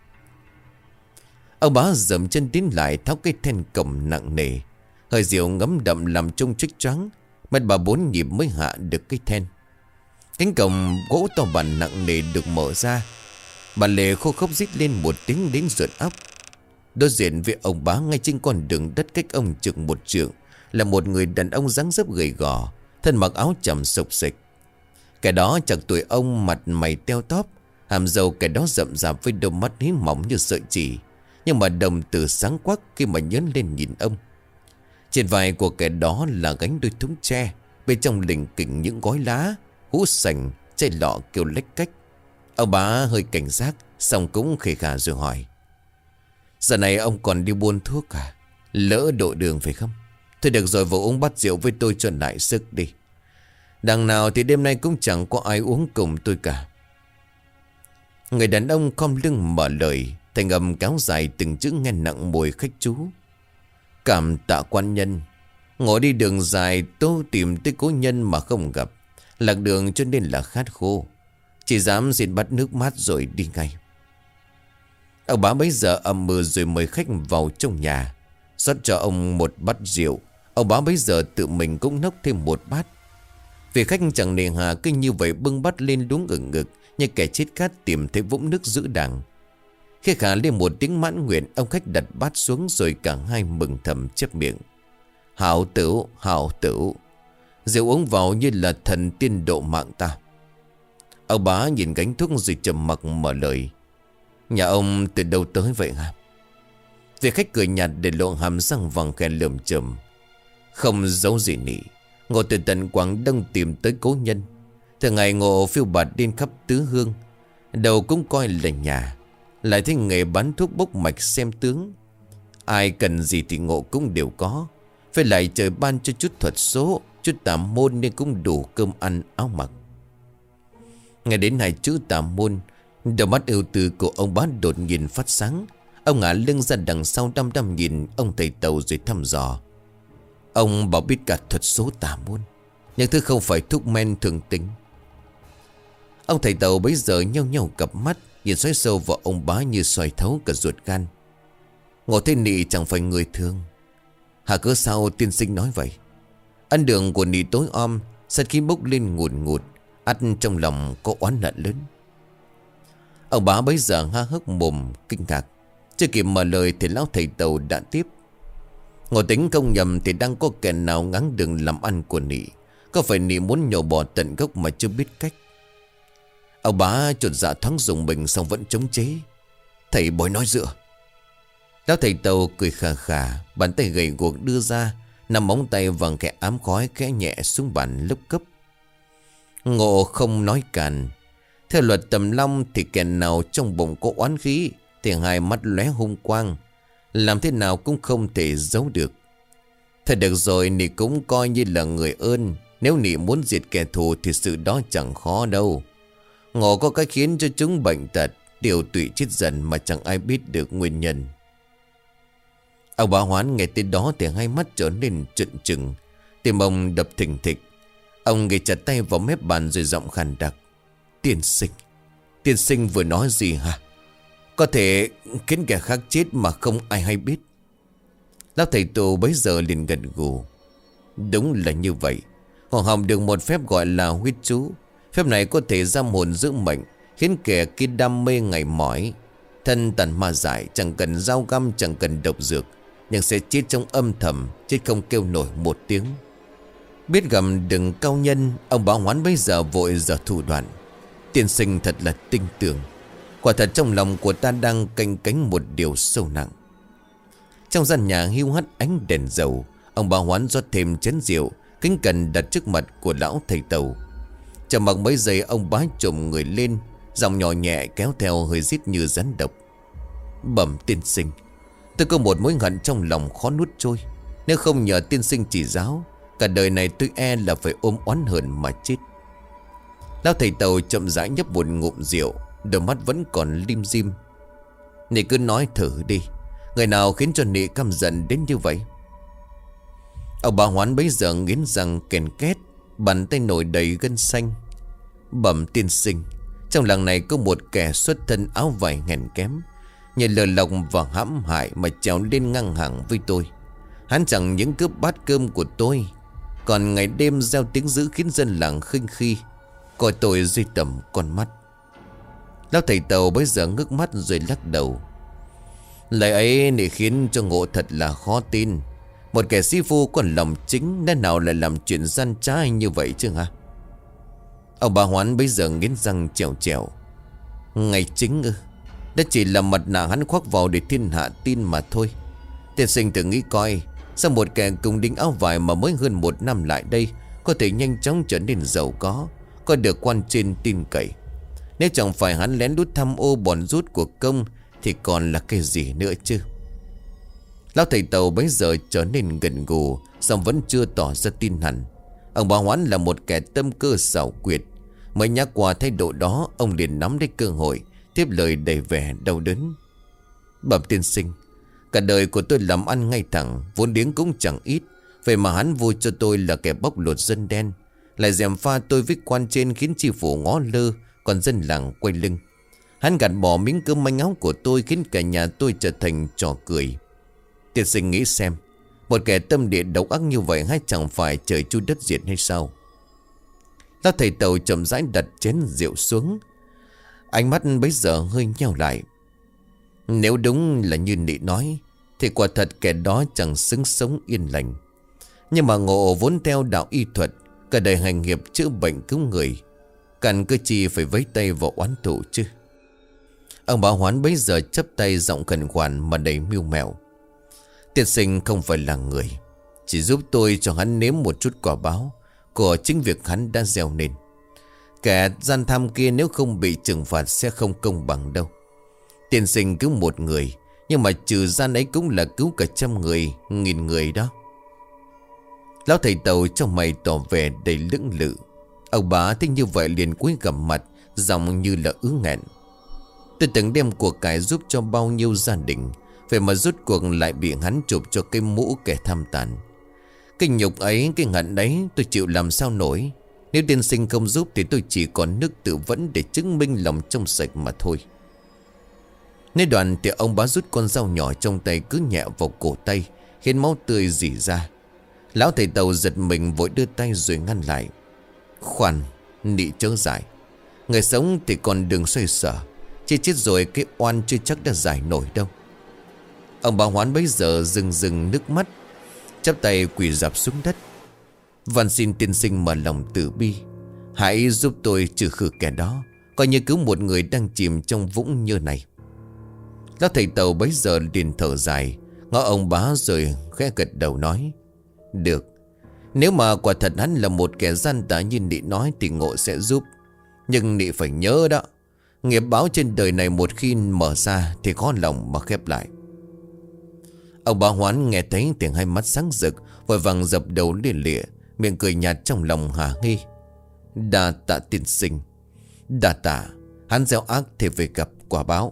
S1: Ông bá dậm chân tiến lại, tháo cái then cổng nặng nề. Hơi rượu ngấm đậm làm trông chích choáng. Mất bà bốn nhịp mới hạ được cái then. Cánh cổng gỗ to bản nặng nề được mở ra. Bà Lệ khô khốc rít lên một tiếng đến ruột óc. Đối diện với ông bá, ngay trên con đường đất cách ông chừng một trượng, là một người đàn ông dáng dấp gầy gò, thân mặc áo chầm xộc xịch. Kẻ đó chạc tuổi ông, mặt mày teo tóp, hàm râu kẻ đó rậm rạp với đôi mắt hí mỏng như sợi chỉ, nhưng mà đồng tử sáng quắc khi mà nhớn lên nhìn ông. Trên vai của kẻ đó là gánh đôi thúng tre, bên trong lình kỉnh những gói lá, hũ sành, chai lọ kêu lách cách. Ông bá hơi cảnh giác, xong cũng khề khà rồi hỏi: "Giờ này ông còn đi buôn thuốc à? Lỡ độ đường phải không? Thôi được rồi, vào uống bát rượu với tôi cho lại sức đi. Đằng nào thì đêm nay cũng chẳng có ai uống cùng tôi cả." Người đàn ông khom lưng mở lời, thành âm kéo dài từng chữ nghe nặng mùi khách chú: "Cảm tạ quan nhân. Ngồi đi đường dài, tôi tìm tới cố nhân mà không gặp. Lạc đường cho nên là khát khô. Chỉ dám xin bắt nước mát rồi đi ngay." Ông bá bấy giờ ầm mừ rồi mời khách vào trong nhà, rót cho ông một bát rượu. Ông bá bấy giờ tự mình cũng nốc thêm một bát. Vì khách chẳng nề hà cứ như vậy bưng bát lên đúng ửng ngực, như kẻ chết khát tìm thấy vũng nước giữ đàng. Khi khả lên một tiếng mãn nguyện, ông khách đặt bát xuống rồi cả hai mừng thầm chép miệng: "Hảo tửu, hảo tửu. Rượu uống vào như là thần tiên độ mạng ta." Ông bá nhìn gánh thuốc rồi trầm mặc mở lời: "Nhà ông từ đâu tới vậy hả?" Vị khách cười nhạt để lộ hàm răng vàng khẽ lườm chầm: "Không giấu gì nị. Ngộ từ tận Quảng Đông tìm tới cố nhân. Thường ngày Ngộ phiêu bạt đi khắp tứ hương, đầu cũng coi là nhà, lại thấy nghề bán thuốc bốc mạch xem tướng. Ai cần gì thì Ngộ cũng đều có. Phải lại trời ban cho chút thuật số, chút tà môn nên cũng đủ cơm ăn áo mặc." Nghe đến hai chữ tà môn, đôi mắt ưu tư của ông bá đột nhiên phát sáng. Ông ngả lưng ra đằng sau đăm đăm nhìn ông thầy Tàu rồi thăm dò: "Ông bảo biết cả thuật số tà môn, nhưng thứ không phải thuốc men thường tính." Ông thầy Tàu bấy giờ nheo nheo cặp mắt, nhìn xoáy sâu vào ông bá như xoay thấu cả ruột gan. "Ngộ thế nị chẳng phải người thường. Hả cớ sao tiên sinh nói vậy?" Ăn đường của nị tối om, sát khí bốc lên ngùn ngụt, ắt trong lòng có oán hận lớn. Ông bá bấy giờ há hốc mồm kinh ngạc, chưa kịp mở lời thì lão thầy Tàu đã tiếp: "Ngộ tính không nhầm thì đang có kẻ nào ngáng đường làm ăn của nị. Có phải nị muốn nhổ bỏ tận gốc mà chưa biết cách?" Ông bá chột dạ thoáng dùng mình, xong vẫn chống chế: "Thầy bói nói dựa." Lão thầy Tàu cười khà khà, bàn tay gầy guộc đưa ra, nằm móng tay vàng kẻ ám khói khẽ nhẹ xuống bàn lấp cấp. Ngộ không nói càn. Theo luật tầm long thì kẻ nào trong bụng có oán khí thì hai mắt lóe hung quang, làm thế nào cũng không thể giấu được. Thôi được rồi, nị cũng coi như là người ơn. Nếu nị muốn diệt kẻ thù thì sự đó chẳng khó đâu. Ngộ có cái khiến cho chúng bệnh tật, điều tụy chết dần mà chẳng ai biết được nguyên nhân. Ông bá Hoán nghe tới đó thì hai mắt trở nên trợn trừng, tim ông đập thình thịch. Ông ghì chặt tay vào mép bàn rồi giọng khàn đặc: "Tiên sinh, tiên sinh vừa nói gì hả? Có thể khiến kẻ khác chết mà không ai hay biết." Lão thầy tù bấy giờ liền gật gù: "Đúng là như vậy. Họ học được một phép gọi là huyết chú. Phép này có thể giam hồn giữ mệnh, khiến kẻ kia đam mê ngày mỏi. Thân tàn ma dại, chẳng cần dao găm, chẳng cần độc dược, nhưng sẽ chết trong âm thầm, chết không kêu nổi một tiếng. Biết gầm đừng cao nhân, ông Bảo Hoán bây giờ vội giờ thủ đoạn. Tiên sinh thật là tinh tường. Quả thật trong lòng của ta đang canh cánh một điều sâu nặng. Trong gian nhà hiu hắt ánh đèn dầu, ông Bảo Hoán rót thêm chén rượu, kính cẩn đặt trước mặt của lão thầy Tàu. Chờ mặc mấy giây, ông bá trồm người lên, giọng nhỏ nhẹ kéo theo hơi rít như rắn độc. Bẩm tiên sinh, tôi có một mối hận trong lòng khó nuốt trôi. Nếu không nhờ tiên sinh chỉ giáo, cả đời này tôi e là phải ôm oán hờn mà chết. Lão thầy Tàu chậm rãi nhấp một ngụm rượu, đôi mắt vẫn còn lim dim. Nị cứ nói thử đi, người nào khiến cho nị căm giận đến như vậy? Ông Bảo Hoán bấy giờ nghiến răng kèn két, bàn tay nổi đầy gân xanh. Bẩm tiên sinh, trong làng này có một kẻ xuất thân áo vải hèn kém, nhờ lừa lọc và hãm hại mà trèo lên ngang hàng với tôi. Hắn chẳng những cướp bát cơm của tôi, còn ngày đêm gieo tiếng dữ khiến dân làng khinh khi, coi tôi duy tầm con mắt. Lão thầy Tàu bây giờ ngước mắt rồi lắc đầu. Lời ấy nị khiến cho ngộ thật là khó tin. Một kẻ sĩ phu còn lòng chính, nên nào lại làm chuyện gian trá như vậy chứ hả? Ông Bà Hoán bây giờ nghiến răng trèo trèo. Ngày chính ư? Đó chỉ là mặt nạ hắn khoác vào để thiên hạ tin mà thôi. Tiên sinh thử nghĩ coi, sao một kẻ cùng đính áo vải mà mới hơn một năm lại đây có thể nhanh chóng trở nên giàu có, có được quan trên tin cậy? Nếu chẳng phải hắn lén lút tham ô bòn rút của công thì còn là cái gì nữa chứ? Lão thầy Tàu bấy giờ trở nên gần gù, song vẫn chưa tỏ ra tin hẳn. Ông Bà Hoán là một kẻ tâm cơ xảo quyệt. Mới nhắc qua thái độ đó, ông liền nắm lấy cơ hội tiếp lời đầy vẻ đau đớn. Bẩm tiên sinh, cả đời của tôi làm ăn ngay thẳng, vốn liếng cũng chẳng ít. Vậy mà hắn vui cho tôi là kẻ bóc lột dân đen, lại gièm pha tôi với quan trên khiến chi phủ ngó lơ, còn dân làng quay lưng. Hắn gạt bỏ miếng cơm manh áo của tôi, khiến cả nhà tôi trở thành trò cười. Tiên sinh nghĩ xem, một kẻ tâm địa độc ác như vậy hay chẳng phải trời chu đất diệt hay sao? Lão thầy Tàu chậm rãi đặt chén rượu xuống, ánh mắt bấy giờ hơi nheo lại. Nếu đúng là như nị nói, thì quả thật kẻ đó chẳng xứng sống yên lành. Nhưng mà ngộ vốn theo đạo y thuật, cả đời hành nghiệp chữa bệnh cứu người, cần cơ chi phải vấy tay vào oán thù chứ? Ông Bảo Hoán bấy giờ chắp tay giọng khẩn khoản mà đầy mưu mẹo. Tiên sinh không phải là người, chỉ giúp tôi cho hắn nếm một chút quả báo của chính việc hắn đã gieo nên. Kẻ gian tham kia nếu không bị trừng phạt sẽ không công bằng đâu. Tiên sinh cứu một người, nhưng mà trừ gian ấy cũng là cứu cả trăm người, nghìn người đó. Lão thầy Tàu trong mày tỏ vẻ đầy lưỡng lự. Ông bà thấy như vậy liền cúi gằm mặt, giọng như là ứ nghẹn. Tôi từng đem của cải giúp cho bao nhiêu gia đình, vậy mà rốt cuộc lại bị hắn chụp cho cái mũ kẻ tham tàn. Cái nhục ấy, cái hận đấy tôi chịu làm sao nổi. Nếu tiên sinh không giúp thì tôi chỉ còn nước tự vẫn để chứng minh lòng trong sạch mà thôi. Nói đoạn thì ông bá rút con dao nhỏ trong tay cứ nhẹ vào cổ tay, khiến máu tươi rỉ ra. Lão thầy Tàu giật mình vội đưa tay rồi ngăn lại. Khoan, nị chớ dại. Người sống thì còn đừng xoay sở, chỉ chết rồi cái oan chưa chắc đã giải nổi đâu. Ông Bà Hoán bấy giờ rưng rưng nước mắt, chắp tay quỳ rạp xuống đất. Van xin tiên sinh mở lòng từ bi, hãy giúp tôi trừ khử kẻ đó, coi như cứu một người đang chìm trong vũng như này. Lão thầy Tàu bấy giờ liền thở dài, ngó ông bá rồi khẽ gật đầu nói. Được, nếu mà quả thật hắn là một kẻ gian tà như nị nói thì ngộ sẽ giúp. Nhưng nị phải nhớ đó, nghiệp báo trên đời này một khi mở ra thì khó lòng mà khép lại. Ông Bà Hoán nghe thấy tiếng hai mắt sáng rực, vội vàng dập đầu lia lịa, miệng cười nhạt trong lòng hả nghi. Đa tạ tiên sinh, đa tạ, hắn gieo ác thì phải gặp quả báo.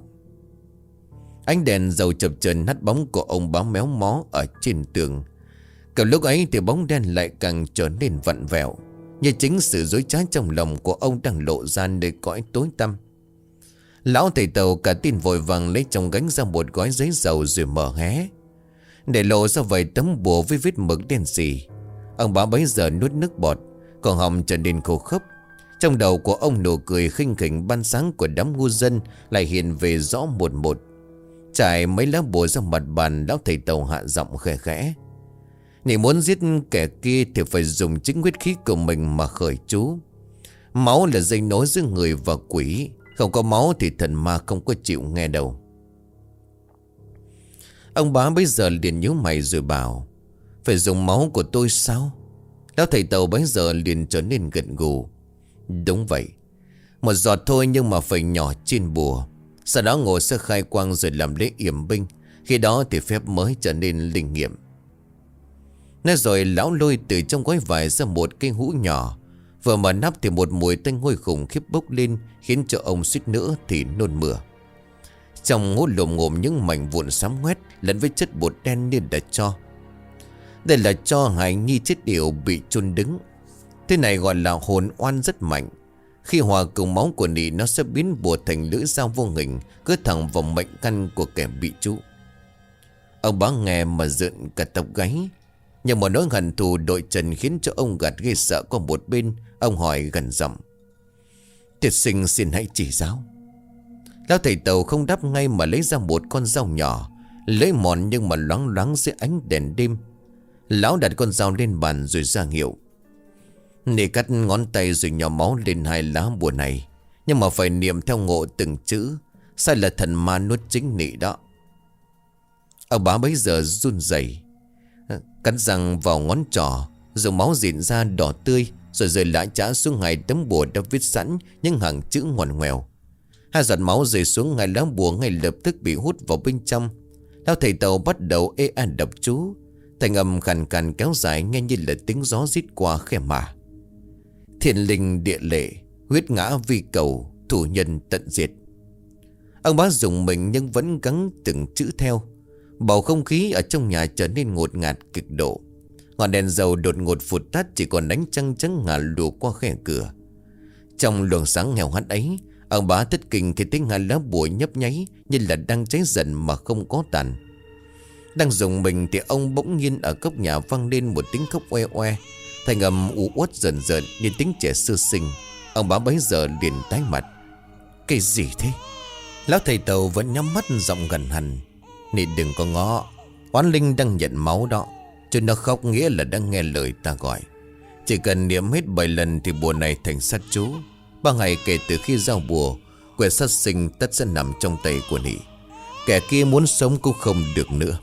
S1: Ánh đèn dầu chập chờn hắt bóng của ông bá méo mó ở trên tường. Cả lúc ấy thì bóng đen lại càng trở nên vặn vẹo, như chính sự dối trá trong lòng của ông đang lộ ra nơi cõi tối tăm. Lão thầy Tàu cả tin vội vàng lấy trong gánh ra một gói giấy dầu rồi mở hé, để lộ ra vài tấm bùa với vết mực đen sì. Ông bá bấy giờ nuốt nước bọt, còn họng trở nên khô khốc, Trong đầu của ông nụ cười khinh khỉnh ban sáng của đám ngu dân lại hiện về rõ một một. Trải mấy lá bùa ra mặt bàn, lão thầy Tàu hạ giọng khẽ khẽ: "Nếu muốn giết kẻ kia thì phải dùng chính huyết khí của mình mà khởi chú. Máu là dây nối giữa người và quỷ, không có máu thì thần ma không có chịu nghe đâu." Ông bá bây giờ liền nhíu mày rồi bảo: "Phải dùng máu của tôi sao?" Lão thầy Tàu bấy giờ liền trở nên gật gù: "Đúng vậy, một giọt thôi nhưng mà phải nhỏ trên bùa. Sau đó ngồi sẽ khai quang rồi làm lễ yểm binh. Khi đó thì phép mới trở nên linh nghiệm." Nói rồi lão lôi từ trong gói vải ra một cây hũ nhỏ. Vừa mở nắp thì một mùi tanh hôi khủng khiếp bốc lên, khiến cho ông suýt nữa thì nôn mửa. Trong hũ lồm ngồm những mảnh vụn xám ngoét lẫn với chất bột đen nên là tro. Đây là tro hài nhi chết yểu bị chôn đứng. Thế này gọi là hồn oan rất mạnh. Khi hòa cùng máu của nị, nó sẽ biến bùa thành lưỡi dao vô hình, cứ thẳng vào mệnh căn của kẻ bị chú. Ông bá nghe mà dựng cả tóc gáy. Nhưng mà nỗi hận thù đội trần khiến cho ông gạt ghê sợ qua một bên. Ông hỏi gần giọng: "Tiệt sinh xin hãy chỉ giáo." Lão thầy Tàu không đáp ngay mà lấy ra một con dao nhỏ, lưỡi mòn nhưng mà loáng loáng dưới ánh đèn đêm. Lão đặt con dao lên bàn rồi ra hiệu: "Nị cắt ngón tay rồi nhỏ máu lên hai lá bùa này, nhưng mà phải niệm theo ngộ từng chữ. Sai là thần ma nuốt chính nị đó." Ông bá bấy giờ run rẩy, cắn răng vào ngón trỏ, dùng máu dịn ra đỏ tươi, rồi rơi lã chã xuống hai tấm bùa đã viết sẵn những hàng chữ ngoằn ngoèo. Hai giọt máu rơi xuống hai lá bùa ngay lập tức bị hút vào bên trong. Lão thầy Tàu bắt đầu ê a đọc chú. Thành âm khàn khàn kéo dài nghe như là tiếng gió rít qua khe mà: "Thiên linh địa lệ, huyết ngã vi cầu, thủ nhân tận diệt." Ông bá dùng mình nhưng vẫn gắng từng chữ theo. Bầu không khí ở trong nhà trở nên ngột ngạt cực độ. Ngọn đèn dầu đột ngột phụt tắt, chỉ còn ánh trăng trắng ngả lùa qua khe cửa. Trong luồng sáng nghèo hắt ấy, ông bá thất kinh khi tiếng hai lá bùa nhấp nháy như là đang cháy dần mà không có tàn. Đang dùng mình thì ông bỗng nhiên ở góc nhà vang lên một tiếng khóc oe oe, thành âm u uất dần dần như tiếng trẻ sơ sinh. Ông bá bấy giờ liền tái mặt: "Cái gì thế?" Lão thầy Tàu vẫn nhắm mắt giọng gần hằn: "Nị đừng có ngó, oán linh đang nhận máu đó. Cho nó khóc nghĩa là đang nghe lời ta gọi. Chỉ cần niệm hết bảy lần thì bùa này thành sát chú. Ba ngày kể từ khi giao bùa, quẻ sát sinh tất sẽ nằm trong tay của nị. Kẻ kia muốn sống cũng không được nữa."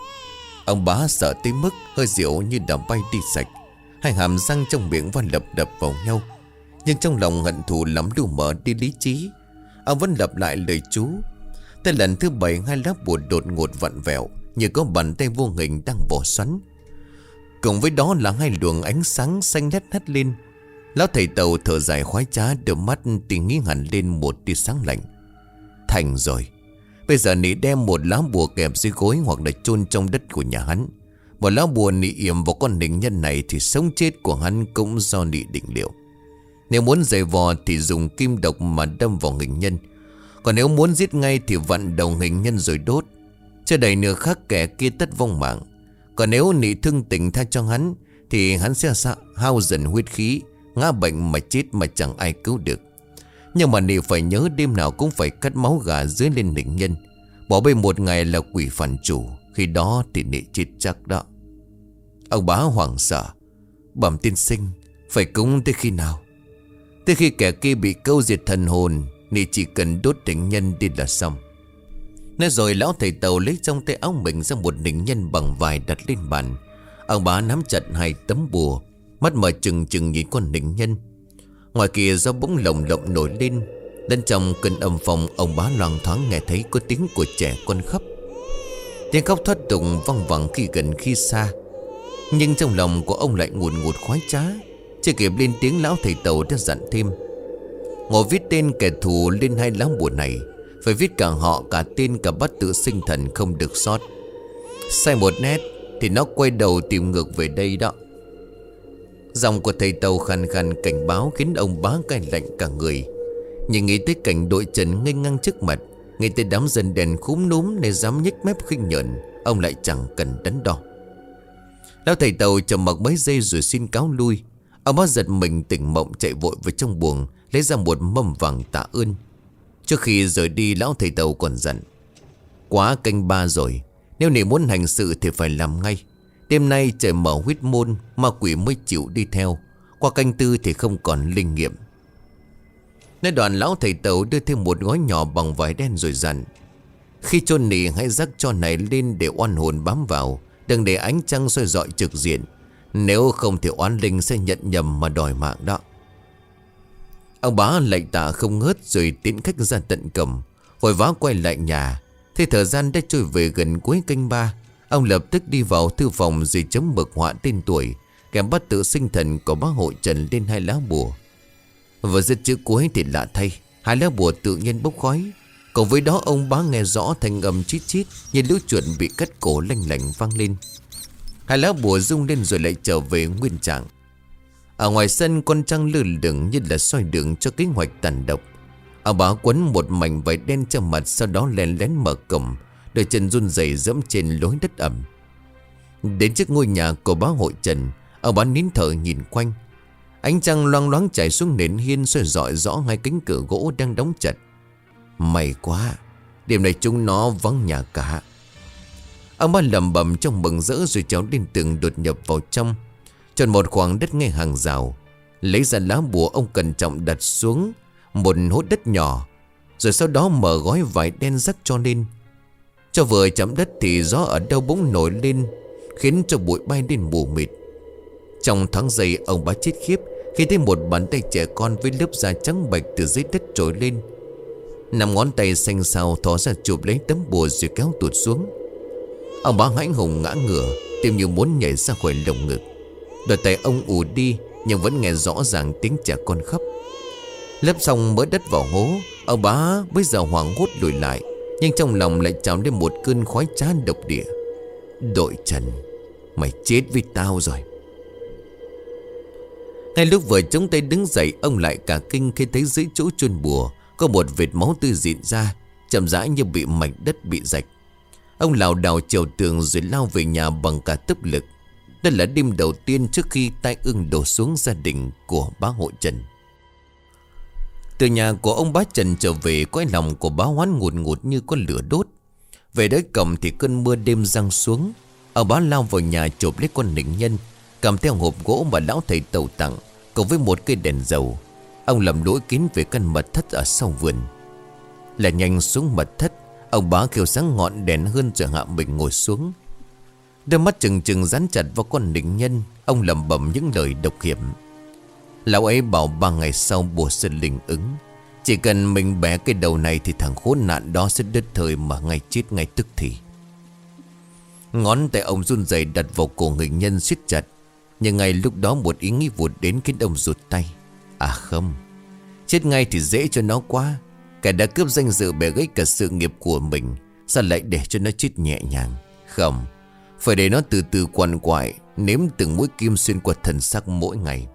S1: Ông bá sợ tới mức hơi rượu như đã bay đi sạch. Hai hàm răng trong miệng vẫn đập đập vào nhau. Nhưng trong lòng hận thù lắm lu mờ đi lý trí. Ông vẫn lặp lại lời chú. Tới lần thứ bảy, hai lá bùa đột ngột vặn vẹo, như có bàn tay vô hình đang vò xoắn. Cùng với đó là hai luồng ánh sáng xanh lét hắt lên. Lão thầy Tàu thở dài khoái trá, đôi mắt thì nghĩ hẳn lên một tia sáng lạnh. Thành rồi. Bây giờ nị đem một lá bùa kẹp dưới gối hoặc là chôn trong đất của nhà hắn. Một lá bùa nị yểm vào con định nhân này thì sống chết của hắn cũng do nị định liệu. Nếu muốn giày vò thì dùng kim độc mà đâm vào hình nhân. Còn nếu muốn giết ngay thì vặn đầu hình nhân rồi đốt. Chưa đầy nửa khắc kẻ kia tất vong mạng. Còn nếu nị thương tình tha cho hắn thì hắn sẽ hao dần huyết khí, ngã bệnh mà chết mà chẳng ai cứu được. Nhưng mà nị phải nhớ đêm nào cũng phải cắt máu gà dưới lên hình nhân. Bỏ bê một ngày là quỷ phản chủ. Khi đó thì nị chết chắc đó. Ông bá hoảng sợ: "Bẩm tiên sinh, phải cúng tới khi nào?" "Tới khi kẻ kia bị câu diệt thần hồn. Nị chỉ cần đốt hình nhân đi là xong." Nói rồi lão thầy Tàu lấy trong tay áo mình ra một hình nhân bằng vải đặt lên bàn. Ông bá nắm chặt hai tấm bùa, mắt mở trừng trừng nhìn con hình nhân. Ngoài kia gió bỗng lồng lộng nổi lên. Bên trong cơn âm phòng, ông bá loang thoáng nghe thấy có tiếng của trẻ con khóc. Tiếng khóc thoát tục văng vẳng khi gần khi xa. Nhưng trong lòng của ông lại ngùn ngụt khoái trá. Chưa kịp lên tiếng, lão thầy Tàu đã dặn thêm: "Ngồi viết tên kẻ thù lên hai lá bùa này. Phải viết cả họ, cả tên, cả bát tự sinh thần không được sót. Sai một nét thì nó quay đầu tìm ngược về đây đó." Giọng của thầy Tàu khàn khàn cảnh báo khiến ông bá cay lạnh cả người. Nhưng nghĩ tới cảnh đội trần nghênh ngang trước mặt, nghĩ tới đám dân đèn khúm núm nên dám nhếch mép khinh nhợn, ông lại chẳng cần đắn đo. Lão thầy Tàu trầm mặc mấy giây rồi xin cáo lui. Ông bá giật mình tỉnh mộng, chạy vội vào trong buồng lấy ra một mâm vàng tạ ơn. Trước khi rời đi, lão thầy Tàu còn dặn: quá canh ba rồi, nếu nị muốn hành sự thì phải làm ngay. Đêm nay trời mở huyết môn, ma quỷ mới chịu đi theo. Qua canh tư thì không còn linh nghiệm. Nói đoạn, lão thầy Tàu đưa thêm một gói nhỏ bằng vải đen rồi dặn: khi chôn nị hãy rắc tro này lên để oan hồn bám vào, đừng để ánh trăng soi rọi trực diện. Nếu không thì oán linh sẽ nhận nhầm mà đòi mạng đó. Ông bá lạy tạ không ngớt rồi tiến khách ra tận cổng, vội vã quay lại nhà. Thế thời gian đã trôi về gần cuối canh ba. Ông lập tức đi vào thư phòng rồi chấm mực họa tên tuổi kèm bắt tự sinh thần của bác Hội Trần lên hai lá bùa. Vừa dứt chữ cuối thì lạ thay, hai lá bùa tự nhiên bốc khói. Cùng với đó ông bá nghe rõ thanh âm chít chít như lũ chuột bị cắt cổ lanh lảnh vang lên. Hai lá bùa rung lên rồi lại trở về nguyên trạng. Ở ngoài sân, con trăng lơ lửng như là soi đường cho kế hoạch tàn độc. Ông bá quấn một mảnh vải đen cho mặt, sau đó lén lén mở cổng, đôi chân run rẩy dẫm trên lối đất ẩm. Đến trước ngôi nhà của bá Hội Trần, ông bá nín thở nhìn quanh. Ánh trăng loang loáng chảy xuống nền hiên, soi rọi rõ hai cánh cửa gỗ đang đóng chặt. May quá, đêm nay chúng nó vắng nhà cả. Ông bá lẩm bẩm trong mừng rỡ rồi trèo lên tường đột nhập vào trong. Chọn một khoảng đất ngay hàng rào, lấy ra lá bùa, ông cẩn trọng đặt xuống một hốt đất nhỏ, rồi sau đó mở gói vải đen rắc cho lên. Cho vừa chạm đất thì gió ở đâu bỗng nổi lên, khiến cho bụi bay lên mù mịt. Trong thoáng giây, ông bá chết khiếp khi thấy một bàn tay trẻ con với lớp da trắng bệch từ dưới đất trồi lên. Năm ngón tay xanh xao thò ra chụp lấy tấm bùa rồi kéo tụt xuống. Ông bá hãi hùng ngã ngửa, tim như muốn nhảy ra khỏi lồng ngực. Đôi tay ông ù đi, nhưng vẫn nghe rõ ràng tiếng trẻ con khóc. Lấp xong mớ đất vào hố, ông bá bây giờ hoảng hốt lùi lại, nhưng trong lòng lại trào lên một cơn khói trá độc địa. Đội Trần, mày chết với tao rồi. Ngay lúc vừa chống tay đứng dậy, ông lại cả kinh khi thấy dưới chỗ chôn bùa có một vệt máu tươi rịn ra, chậm rãi như bị mảnh đất bị rạch. Ông lảo đảo trèo tường rồi lao về nhà bằng cả tốc lực. Đây là đêm đầu tiên trước khi tai ương đổ xuống gia đình của bá Hội Trần. Từ nhà của ông bá Trần trở về, cõi lòng của bá Hoán ngùn ngụt như có lửa đốt. Về tới cổng thì cơn mưa đêm giăng xuống. Ông bá lao vào nhà chộp lấy con nịnh nhân, cầm theo hộp gỗ mà lão thầy Tàu tặng, cùng với một cây đèn dầu. Ông lầm lũi kín về căn mật thất ở sau vườn. Là nhanh xuống mật thất, ông bá kêu sáng ngọn đèn hơn rồi hạ mình ngồi xuống. Đôi mắt trừng trừng dán chặt vào con nịnh nhân, ông lẩm bẩm những lời độc hiểm. Lão ấy bảo ba ngày sau bùa sẽ linh ứng. Chỉ cần mình bẻ cái đầu này thì thằng khốn nạn đó sẽ đứt thời mà ngay chết ngay tức thì. Ngón tay ông run rẩy đặt vào cổ nghịch nhân siết chặt. Nhưng ngay lúc đó một ý nghĩ vụt đến khiến ông rụt tay. À không, chết ngay thì dễ cho nó quá. Kẻ đã cướp danh dự bẻ gãy cả sự nghiệp của mình, sao lại để cho nó chết nhẹ nhàng? Không, phải để nó từ từ quằn quại, nếm từng mũi kim xuyên qua thân xác mỗi ngày.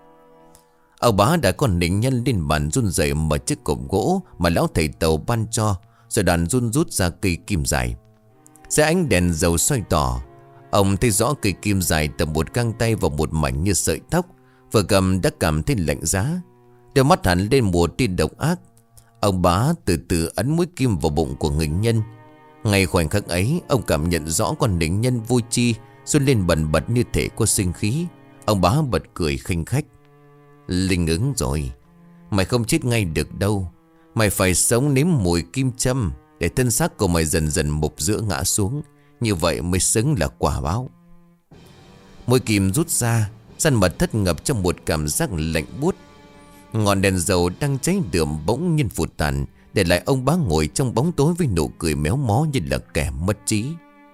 S1: Ông bá đã còn nịnh nhân lên bàn run rẩy mở chiếc cổng gỗ mà lão thầy Tàu ban cho, rồi đàn run rút ra cây kim dài. Xe ánh đèn dầu soi tỏ, ông thấy rõ cây kim dài tầm một găng tay và một mảnh như sợi tóc. Vừa cầm đã cảm thấy lạnh giá, đôi mắt hắn lên một tia độc ác. Ông bá từ từ ấn mũi kim vào bụng của nghịch nhân. Ngay khoảnh khắc ấy, ông cảm nhận rõ con nghịch nhân vô tri run lên bần bật như thể có sinh khí. Ông bá bật cười khinh khách. Linh ứng rồi, mày không chết ngay được đâu. Mày phải sống nếm mùi kim châm, để thân xác của mày dần dần mục giữa ngã xuống. Như vậy mới xứng là quả báo. Mũi kim rút ra, gian mật thất ngập trong một cảm giác lạnh buốt. Ngọn đèn dầu đang cháy đượm bỗng nhiên phụt tàn, để lại ông bá ngồi trong bóng tối với nụ cười méo mó như là kẻ mất trí.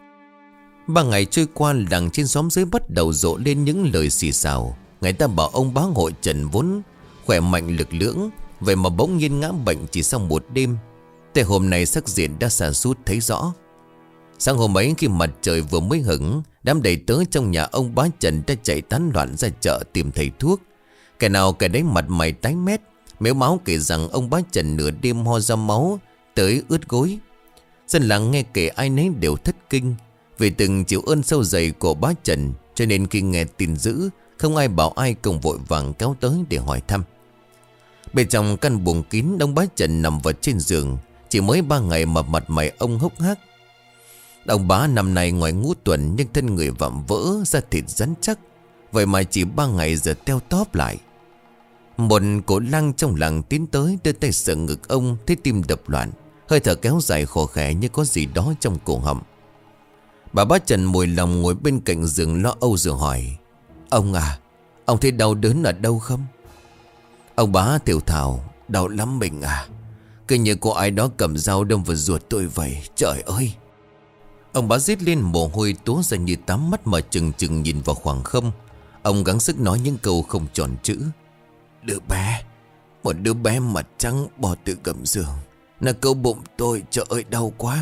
S1: Ba ngày trôi qua, làng trên xóm dưới bắt đầu rộ lên những lời xì xào. Người ta bảo ông bá Hội Trần vốn khỏe mạnh lực lưỡng, vậy mà bỗng nhiên ngã bệnh chỉ sau một đêm.แต่hôm nay sắc diện đã sa sút thấy rõ. Sáng hôm ấy khi mặt trời vừa mới hửng, đám đầy tớ trong nhà ông bá Trần đã chạy tán loạn ra chợ tìm thầy thuốc. Kẻ nào kẻ đấy mặt mày tái mét, méo máu kể rằng ông bá Trần nửa đêm ho ra máu tới ướt gối. Dân làng nghe kể ai nấy đều thất kinh, vì từng chịu ơn sâu dày của bá Trần, cho nên khi nghe tin dữ, Không ai bảo ai, cùng vội vàng kéo tới để hỏi thăm. Bên trong căn buồng kín, ông bá Trần nằm vật trên giường. Chỉ mới ba ngày mà mặt mày ông hốc hác. Ông bá năm nay ngoài ngũ tuần, nhưng thân người vạm vỡ, da thịt rắn chắc. Vậy mà chỉ ba ngày giờ teo tóp lại. Một cổ lang trong làng tiến tới, đưa tay sờ ngực ông, thấy tim đập loạn, hơi thở kéo dài khò khẽ như có gì đó trong cổ họng. Bà bá Trần mùi lòng ngồi bên cạnh giường lo âu rồi hỏi: Ông à, ông thấy đau đớn ở đâu không? Ông bá thều thào: Đau lắm mình à, cứ như có ai đó cầm dao đâm vào ruột tôi vậy. Trời ơi! Ông bá rít lên, mồ hôi túa ra như tắm, mắt mà chừng chừng nhìn vào khoảng không. Ông gắng sức nói những câu không tròn chữ. Đứa bé, một đứa bé mặt trắng bò từ gầm giường, nó câu bụng tôi, trời ơi đau quá.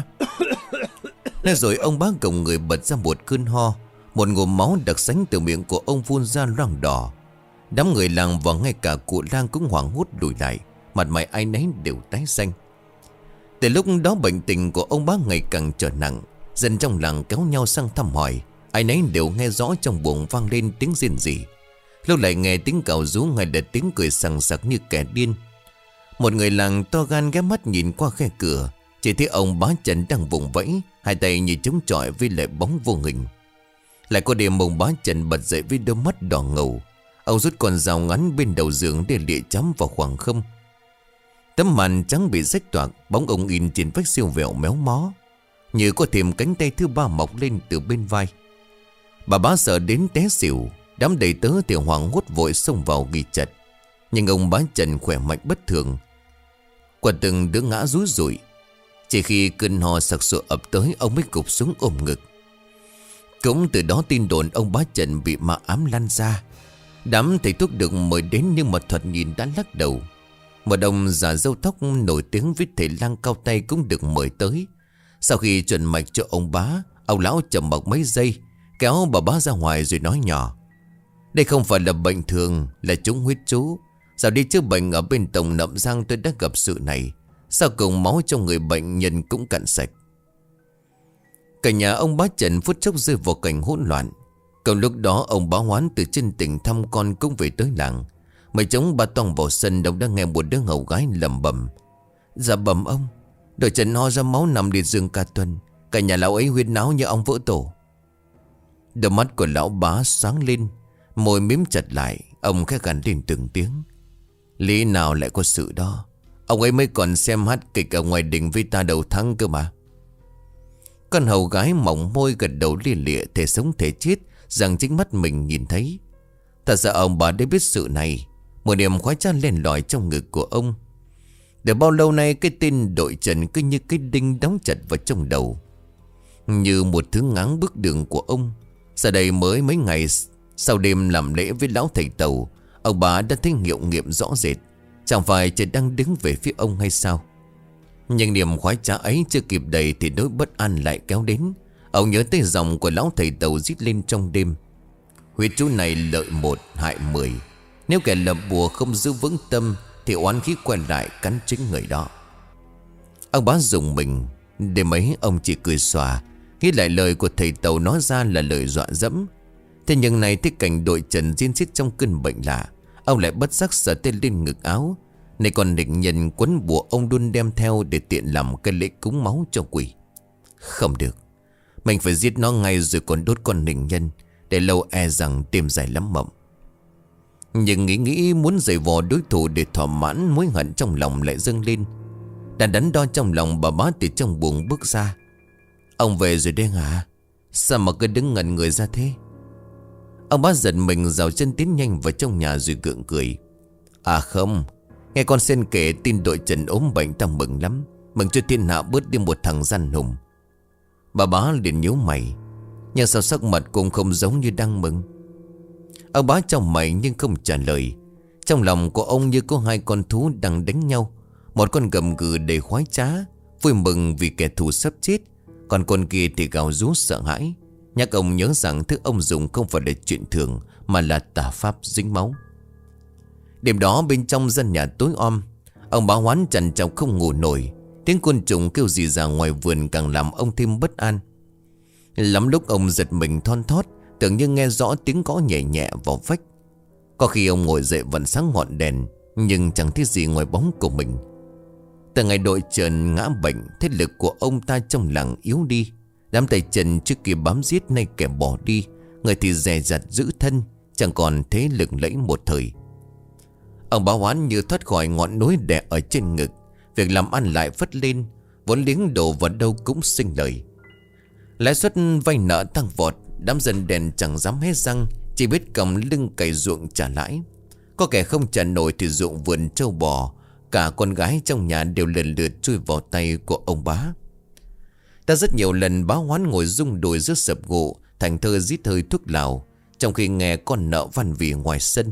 S1: Nói rồi ông bá gồng người bật ra một cơn ho. Một ngụm máu đặc sánh từ miệng của ông phun ra loang đỏ. Đám người làng và ngay cả cụ lang cũng hoảng hốt lùi lại, mặt mày ai nấy đều tái xanh. Từ lúc đó bệnh tình của ông bá ngày càng trở nặng. Dân trong làng kéo nhau sang thăm hỏi. Ai nấy đều nghe rõ trong buồng vang lên tiếng rên rỉ. Lúc lại nghe tiếng cào rú, ngay là tiếng cười sằng sặc như kẻ điên. Một người làng to gan ghé mắt nhìn qua khe cửa, chỉ thấy ông bá Trần đang vùng vẫy, hai tay như chống chọi với lại bóng vô hình. Lại có đêm ông bá Trần bật dậy với đôi mắt đỏ ngầu. Ông rút con dao ngắn bên đầu giường để lịa chấm vào khoảng không. Tấm màn trắng bị rách toạc, bóng ông in trên vách siêu vẹo méo mó, như có thêm cánh tay thứ ba mọc lên từ bên vai. Bà bá sợ đến té xỉu. Đám đầy tớ thì hoảng hốt vội xông vào ghi chặt. Nhưng ông bá Trần khỏe mạnh bất thường, quả từng đứa ngã rúi rủi. Chỉ khi cơn ho sặc sụa ập tới, ông mới gục xuống ôm ngực. Cũng từ đó tin đồn ông bá Trần bị ma ám lan ra. Đám thầy thuốc được mời đến, nhưng mà thuật nhìn đã lắc đầu. Một ông già râu tóc nổi tiếng với thầy lang cao tay cũng được mời tới. Sau khi chuẩn mạch cho ông bá, ông lão trầm mặc mấy giây, kéo bà bá ra ngoài rồi nói nhỏ: Đây không phải là bệnh thường, là trúng huyết chú. Dạo đi chữa bệnh ở bên Tổng Nậm Giang tôi đã gặp sự này. Sau cùng máu trong người bệnh nhân cũng cạn sạch. Cả nhà ông bá Trần phút chốc rơi vào cảnh hỗn loạn. Còn lúc đó ông bá Hoán từ trên tỉnh thăm con cũng về tới làng. Mấy chóng ba toang vào sân, đâu đã nghe một đứa hầu gái lầm bầm: Dạ bẩm ông, đội Trần ho ra máu nằm liệt giường cả tuần. Cả nhà lão ấy huyết náo như ong vỡ tổ. Đôi mắt của lão bá sáng lên, môi mím chặt lại. Ông khẽ gằn lên từng tiếng: Lý nào lại có sự đó? Ông ấy mới còn xem hát kịch ở ngoài đình với ta đầu tháng cơ mà. Con hầu gái mỏng môi gật đầu lia lịa, thể sống thể chết rằng chính mắt mình nhìn thấy. Thật ra ông bà đã biết sự này. Một niềm khoái trá len lỏi trong ngực của ông. Để bao lâu nay cái tên đội Trần cứ như cái đinh đóng chặt vào trong đầu, như một thứ ngáng bước đường của ông. Giờ đây mới mấy ngày sau đêm làm lễ với lão thầy Tàu, ông bà đã thấy hiệu nghiệm rõ rệt. Chẳng phải trời đang đứng về phía ông hay sao? Nhưng niềm khoái trá ấy chưa kịp đầy thì nỗi bất an lại kéo đến. Ông nhớ tới dòng của lão thầy Tàu rít lên trong đêm: Huyết chú này lợi một hại mười. Nếu kẻ lập bùa không giữ vững tâm thì oán khí quay lại cắn chính người đó. Ông bá dùng mình. Đêm ấy ông chỉ cười xòa, nghĩ lại lời của thầy Tàu nói ra là lời dọa dẫm. Thế nhưng này thấy cảnh đội Trần diên xít trong cơn bệnh lạ, ông lại bất giác sờ tên lên ngực áo. Này còn định nhân quấn bùa ông luôn đem theo để tiện làm cái lễ cúng máu cho quỷ. Không được, mình phải giết nó ngay rồi còn đốt con nịnh nhân, để lâu e rằng đêm dài lắm mộng. Nhưng nghĩ nghĩ muốn giày vò đối thủ để thỏa mãn mối hận trong lòng lại dâng lên. Đang đắn đo trong lòng, bà bá từ trong buồng bước ra: Ông về rồi đây hả? Sao mà cứ đứng ngẩn người ra thế? Ông bá giật mình rào chân tiến nhanh vào trong nhà rồi gượng cười: À không, nghe con sen kể tin đội Trần ốm bệnh ta mừng lắm. Mừng cho thiên hạ bớt đi một thằng gian hùng. Bà bá liền nhíu mày, nhưng sao sắc mặt cũng không giống như đang mừng. Ông bá trong mày nhưng không trả lời. Trong lòng của ông như có hai con thú đang đánh nhau. Một con gầm gừ đầy khoái trá, vui mừng vì kẻ thù sắp chết. Còn con kia thì gào rú sợ hãi, nhắc ông nhớ rằng thứ ông dùng không phải là chuyện thường, mà là tà pháp dính máu. Đêm đó bên trong gian nhà tối om, ông bá Hoán trằn trọc không ngủ nổi. Tiếng côn trùng kêu rì rào ngoài vườn càng làm ông thêm bất an. Lắm lúc ông giật mình thon thót, tưởng như nghe rõ tiếng gõ nhẹ nhẹ vào vách. Có khi ông ngồi dậy vẫn sáng ngọn đèn, nhưng chẳng thấy gì ngoài bóng của mình. Từ ngày đội Trần ngã bệnh, thế lực của ông ta trong làng yếu đi. Đám tay chân trước kia bám giết nay kẻ bỏ đi, người thì dè dặt giữ thân, chẳng còn thế lực lẫy một thời. Ông Báo Hoán như thoát khỏi ngọn núi đè ở trên ngực. Việc làm ăn lại phất lên, vốn liếng đổ vào đâu cũng sinh lời. Lãi suất vay nợ tăng vọt, đám dân đèn chẳng dám hé răng, chỉ biết cầm lưng cày ruộng trả lãi. Có kẻ không trả nổi thì ruộng vườn trâu bò, cả con gái trong nhà đều lần lượt chui vào tay của ông Bá. Ta rất nhiều lần Bá Hoán ngồi rung đùi giữa sập gỗ, thành thơ rít hơi thuốc lào, trong khi nghe con nợ van vỉ ngoài sân.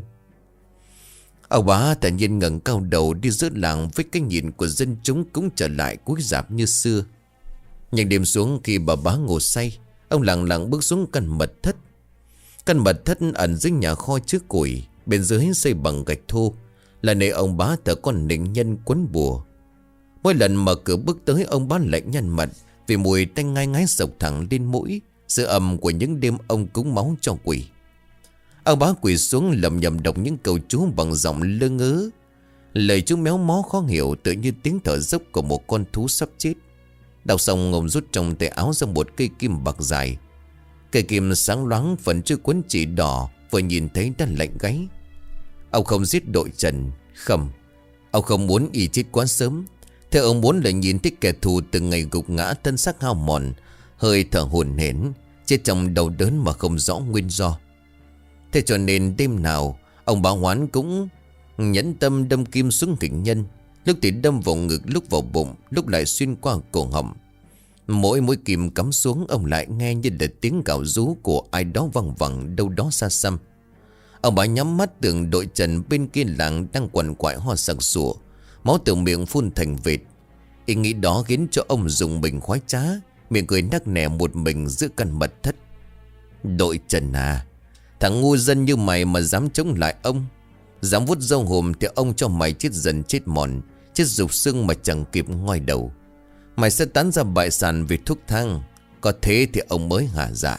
S1: Ông Bá tự nhiên ngẩng cao đầu đi giữa làng, với cái nhìn của dân chúng cũng trở lại cúi rạp như xưa. Nhưng đêm xuống khi bà Bá ngủ say, ông lặng lặng bước xuống căn mật thất. Căn mật thất ẩn dưới nhà kho chứa củi, bên dưới xây bằng gạch thô, là nơi ông Bá thờ con nịnh nhân quấn bùa. Mỗi lần mở cửa bước tới, ông Bá lạnh nhăn mặt vì mùi tanh ngai ngái sộc thẳng lên mũi, sự ầm của những đêm ông cúng máu cho quỷ. Ông Bá quỳ xuống lầm nhầm đọc những câu chú bằng giọng lơ ngớ. Lời chú méo mó khó hiểu, tự như tiếng thở dốc của một con thú sắp chết. Đọc xong, ông rút trong tay áo ra một cây kim bạc dài. Cây kim sáng loáng, phần chưa quấn chỉ đỏ, vừa nhìn thấy đã lạnh gáy. Ông không giết đội Trần, không. Ông không muốn y chết quá sớm. Thế ông muốn là nhìn thấy kẻ thù từng ngày gục ngã, thân xác hao mòn, hơi thở hổn hển, chết trong đau đớn mà không rõ nguyên do. Thế cho nên đêm nào ông Bá Hoán cũng nhẫn tâm đâm kim xuống hình nhân. Lúc thì đâm vào ngực, lúc vào bụng, lúc lại xuyên qua cổ họng. Mỗi mũi kim cắm xuống, ông lại nghe như là tiếng gào rú của ai đó văng vẳng đâu đó xa xăm. Ông Bá nhắm mắt tưởng đội Trần bên kia làng đang quằn quại ho sặc sụa, máu từ miệng phun thành vệt. Ý nghĩ đó khiến cho ông dùng mình khoái trá, miệng cười nắc nẻ một mình giữa căn mật thất. Đội Trần à, thằng ngu dân như mày mà dám chống lại ông, dám vuốt râu hùm thì ông cho mày chết dần chết mòn, chết rục xương mà chẳng kịp ngoi đầu. Mày sẽ tán ra bại sản vì thuốc thang, có thế thì ông mới hả dạ.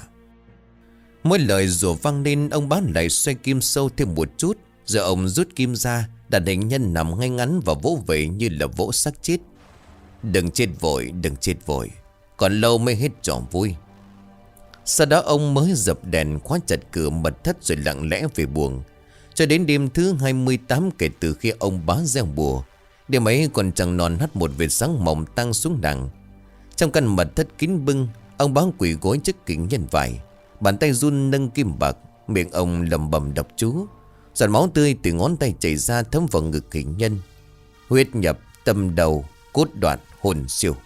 S1: Mỗi lời rủa vang lên, ông Bá lại xoay kim sâu thêm một chút, rồi ông rút kim ra, đặt hình nhân nằm ngay ngắn và vỗ về như là vỗ xác chết. Đừng chết vội, đừng chết vội, còn lâu mới hết trò vui. Sau đó ông mới dập đèn, khóa chặt cửa mật thất rồi lặng lẽ về buồng. Cho đến đêm thứ hai mươi tám kể từ khi ông Bá gieo bùa, đêm ấy còn chẳng non hắt một vệt sáng mỏng tăng xuống đằng. Trong căn mật thất kín bưng, ông Bá quỳ gối trước kính nhân vải, bàn tay run nâng kim bạc, miệng ông lầm bầm đọc chú. Giọt máu tươi từ ngón tay chảy ra thấm vào ngực hình nhân. Huyết nhập tâm đầu, cốt đoạn hồn siêu.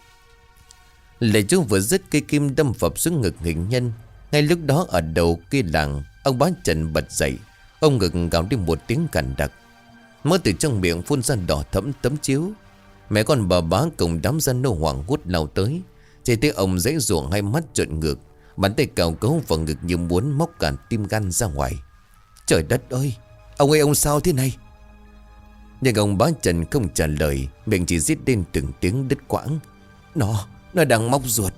S1: Lời chú vừa dứt, cây kim đâm phập xuống ngực hình nhân. Ngay lúc đó ở đầu kia làng, ông Bá Trần bật dậy. Ông ngực gào đi một tiếng cằn đặc, mới từ trong miệng phun ra đỏ thẫm tấm chiếu. Mẹ con bà Bá cùng đám dân nô hoảng hốt lao tới. Chỉ thấy ông dãy ruộng hai mắt trợn ngược, bàn tay cào cấu vào ngực như muốn móc cả tim gan ra ngoài. Trời đất ơi, ông ơi, ông sao thế này? Nhưng ông Bá Trần không trả lời, miệng chỉ rít lên từng tiếng đứt quãng. Nó, nó đang móc ruột.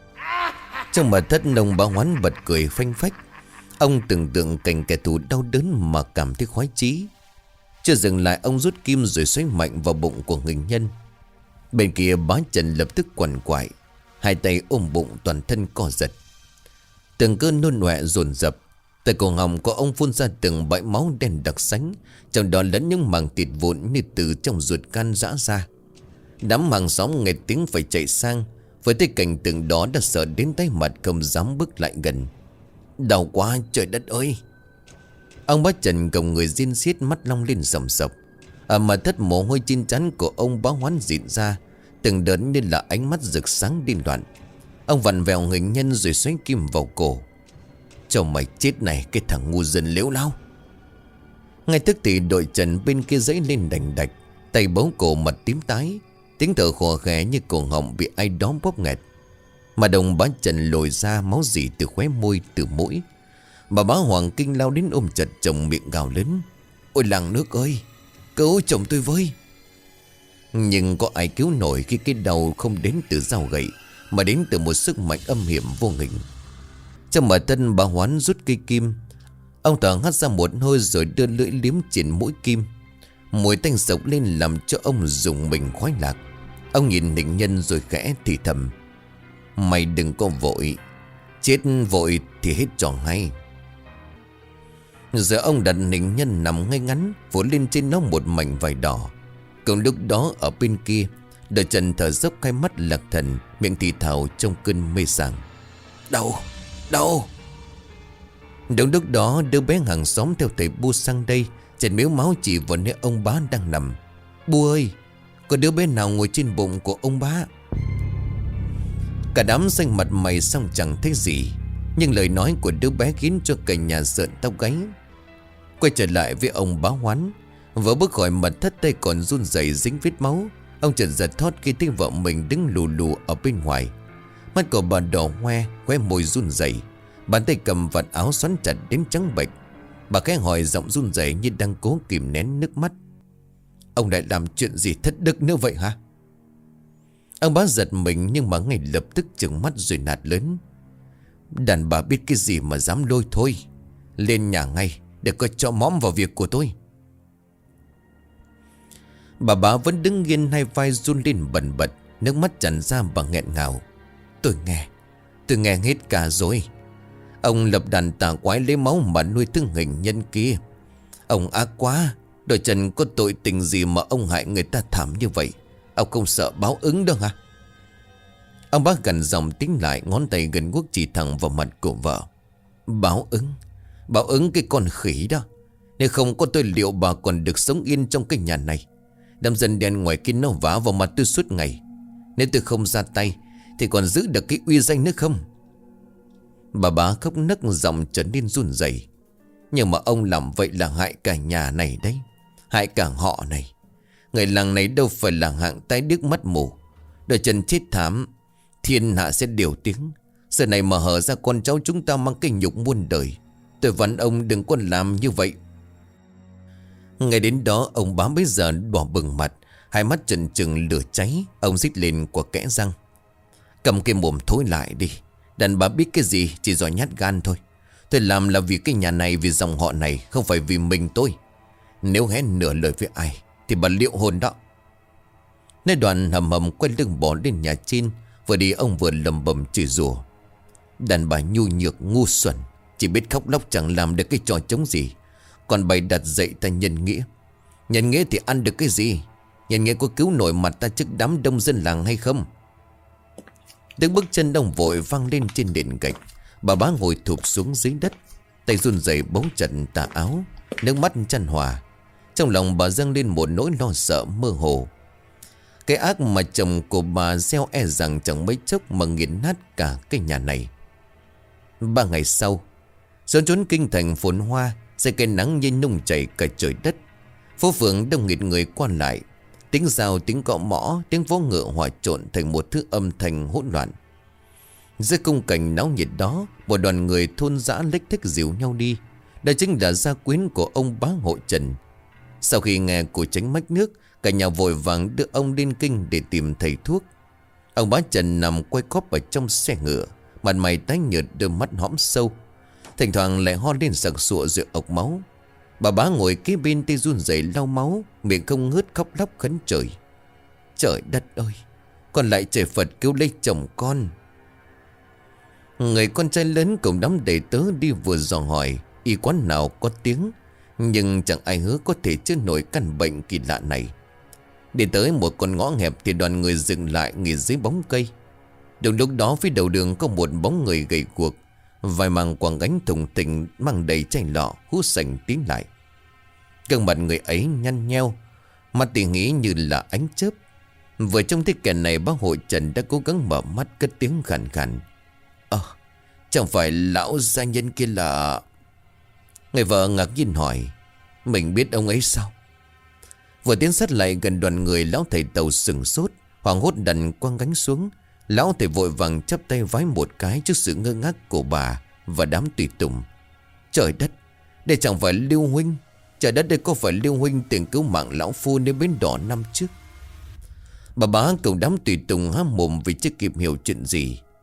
S1: Trong mật thất, ông Bá Hoán bật cười phanh phách. Ông tưởng tượng cảnh kẻ thù đau đớn mà cảm thấy khoái chí. Chưa dừng lại, ông rút kim rồi xoáy mạnh vào bụng của hình nhân. Bên kia Bá Trần lập tức quằn quại, hai tay ôm bụng, toàn thân co giật. Từng cơn nôn ọe dồn dập. Tại cổ họng của ông phun ra từng bãi máu đen đặc sánh, trong đó lẫn những màng thịt vụn như từ trong ruột gan rã ra. Đám hàng xóm nghe tiếng phải chạy sang, với thấy cảnh tượng đó đã sợ đến tái mặt không dám bước lại gần. Đau quá, trời đất ơi! Ông Bá Trần gồng người rin xiết, mắt long lên sầm sập. Ở mà thất mồ hôi trên trán của ông Bá Hoán rịn ra, từng đợt như là ánh mắt rực sáng điên loạn. Ông vặn vẹo hình nhân rồi xoáy kim vào cổ. Cho mày chết này, cái thằng ngu dân lếu lao! Ngay tức thì đội Trần bên kia dãy lên đành đạch, tay bấu cổ, mặt tím tái, tiếng thở khò khẽ như cổ họng bị ai đó bóp nghẹt. Mà đồng Bá Trần lồi ra, máu rỉ từ khóe môi, từ mũi. Bà Bá Hoàng kinh lao đến ôm chặt chồng, miệng gào lớn. Ôi làng nước ơi, cứu chồng tôi với! Nhưng có ai cứu nổi khi cái đầu không đến từ dao gậy, mà đến từ một sức mạnh âm hiểm vô hình. Trong mở tân bà Hoán rút cây kim. Ông ta hắt ra một hơi rồi đưa lưỡi liếm trên mũi kim. Mùi tanh sộc lên làm cho ông dùng mình khoái lạc. Ông nhìn Ninh Nhân rồi khẽ thì thầm: Mày đừng có vội. Chết vội thì hết trò ngay. Giờ ông đặt Ninh Nhân nằm ngay ngắn, phủ lên trên nó một mảnh vải đỏ. Cùng lúc đó ở bên kia, Đời Trần thở dốc, hai mắt lạc thần, miệng thì thào trong cơn mê sảng: Đau, đau. Đúng lúc đó đứa bé hàng xóm theo thầy Bu sang đây, Trần miếu máu chỉ vào nơi ông bá đang nằm: Bu ơi, có đứa bé nào ngồi trên bụng của ông bá? Cả đám xanh mặt mày xong chẳng thấy gì, nhưng lời nói của đứa bé khiến cho cả nhà rợn tóc gáy. Quay trở lại với ông bá Hoán, vừa bước khỏi mật thất tay còn run rẩy dính vết máu. Ông chợt giật thót khi thấy vợ mình đứng lù lù ở bên ngoài. Mắt của bà đỏ hoe, khóe môi run rẩy, bàn tay cầm vạt áo xoắn chặt đến trắng bệch. Bà khẽ hỏi giọng run rẩy như đang cố kìm nén nước mắt: Ông lại làm chuyện gì thất đức nữa vậy hả? Ông bá giật mình nhưng mà ngay lập tức trừng mắt rồi nạt lớn: Đàn bà biết cái gì mà dám lôi thôi. Lên nhà ngay để coi cho mõm vào việc của tôi. Bà bá vẫn đứng yên, hai vai run lên bần bật, nước mắt tràn ra bà nghẹn ngào: Tôi nghe, tôi nghe hết cả rồi. Ông lập đàn tà quái lấy máu mà nuôi thương hình nhân kia. Ông ác quá. Đời Trần có tội tình gì mà ông hại người ta thảm như vậy? Ông không sợ báo ứng đâu hả? Ông bác gần dòng tính lại, ngón tay gần guốc chỉ thẳng vào mặt của vợ: Báo ứng? Báo ứng cái con khỉ đó. Nếu không có tôi liệu bà còn được sống yên trong cái nhà này? Đám dân đen ngoài kia nó vả vào mặt tôi suốt ngày. Nếu tôi không ra tay thì còn giữ được cái uy danh nữa không? Bà bá khóc nấc, giọng trở nên run rẩy: Nhưng mà ông làm vậy là hại cả nhà này đấy, hại cả họ này. Người làng này đâu phải là hạng tai điếc mắt mù. Đời Trần chết thảm, thiên hạ sẽ điều tiếng. Giờ này mà hở ra con cháu chúng ta mang cái nhục muôn đời. Tôi vẫn ông đừng có làm như vậy. Ngay đến đó ông bá bây giờ đỏ bừng mặt, hai mắt trần trừng lửa cháy. Ông rít lên qua kẽ răng: Cầm cái mồm thối lại đi. Đàn bà biết cái gì, chỉ giỏi nhát gan thôi. Tôi làm là vì cái nhà này, vì dòng họ này, không phải vì mình tôi. Nếu hé nửa lời với ai thì bà liệu hồn đó. Nơi đoàn hầm hầm quay lưng bỏ lên nhà trên. Vừa đi ông vừa lầm bầm chửi rủa: Đàn bà nhu nhược ngu xuẩn, chỉ biết khóc lóc chẳng làm được cái trò chống gì. Còn bày đặt dậy ta nhân nghĩa. Nhân nghĩa thì ăn được cái gì? Nhân nghĩa có cứu nổi mặt ta trước đám đông dân làng hay không? Tiếng bước chân đông vội vang lên trên nền gạch. Bà bá ngồi thụp xuống dưới đất, tay run rẩy bấu chặt tà áo, nước mắt chan hòa. Trong lòng bà dâng lên một nỗi lo sợ mơ hồ. Cái ác mà chồng của bà gieo e rằng chẳng mấy chốc mà nghiền nát cả cái nhà này. Ba ngày sau, xóm trốn kinh thành phồn hoa, dây cây nắng như nung chảy cả trời đất. Phố phường đông nghịt người qua lại, tiếng rào, tiếng cọ mõ, tiếng vó ngựa hòa trộn thành một thứ âm thanh hỗn loạn. Dưới khung cảnh náo nhiệt đó, một đoàn người thôn dã lếch thếch dìu nhau đi. Đó chính là gia quyến của ông bá hộ Trần. Sau khi nghe của tránh mách nước, cả nhà vội vàng đưa ông lên kinh để tìm thầy thuốc. Ông bá Trần nằm quay cóp ở trong xe ngựa, mặt mày tái nhợt, đôi mắt hõm sâu, thỉnh thoảng lại ho lên sặc sụa rồi ộc máu. Bà bá ngồi kế bên, tay run rẩy lau máu, miệng không ngớt khóc lóc khấn trời: Trời đất ơi, con lại trời Phật cứu lấy chồng con. Người con trai lớn cùng đám đầy tớ đi vừa dò hỏi y quán nào có tiếng, nhưng chẳng ai hứa có thể chữa nổi căn bệnh kỳ lạ này. Đi tới một con ngõ hẹp thì đoàn người dừng lại nghỉ dưới bóng cây. Đúng lúc đó phía đầu đường có một bóng người gầy guộc, vài màng quàng gánh thùng thình mang đầy chai lọ hút sành tiến lại. Gương mặt người ấy nhăn nheo, mắt tỉ nghĩ như là ánh chớp. Vừa trong thế kẻ này, bác hội Trần đã cố gắng mở mắt cất tiếng khàn khàn: Ờ, chẳng phải lão gia nhân kia là... Người vợ ngạc nhiên hỏi: Mình biết ông ấy sao? Vừa tiến sát lại gần đoàn người, lão thầy Tàu sừng sốt, hoảng hốt đặt quăng gánh xuống. Lão thầy vội vàng chắp tay vái một cái trước sự ngơ ngác của bà và đám tùy tùng: Trời đất, đây chẳng phải Lưu huynh? Trời đất, đây có phải Lưu huynh tiền cứu mạng lão phu nơi bến đỏ năm trước? Bà bá cùng đám tùy tùng há mồm vì chưa kịp hiểu chuyện gì.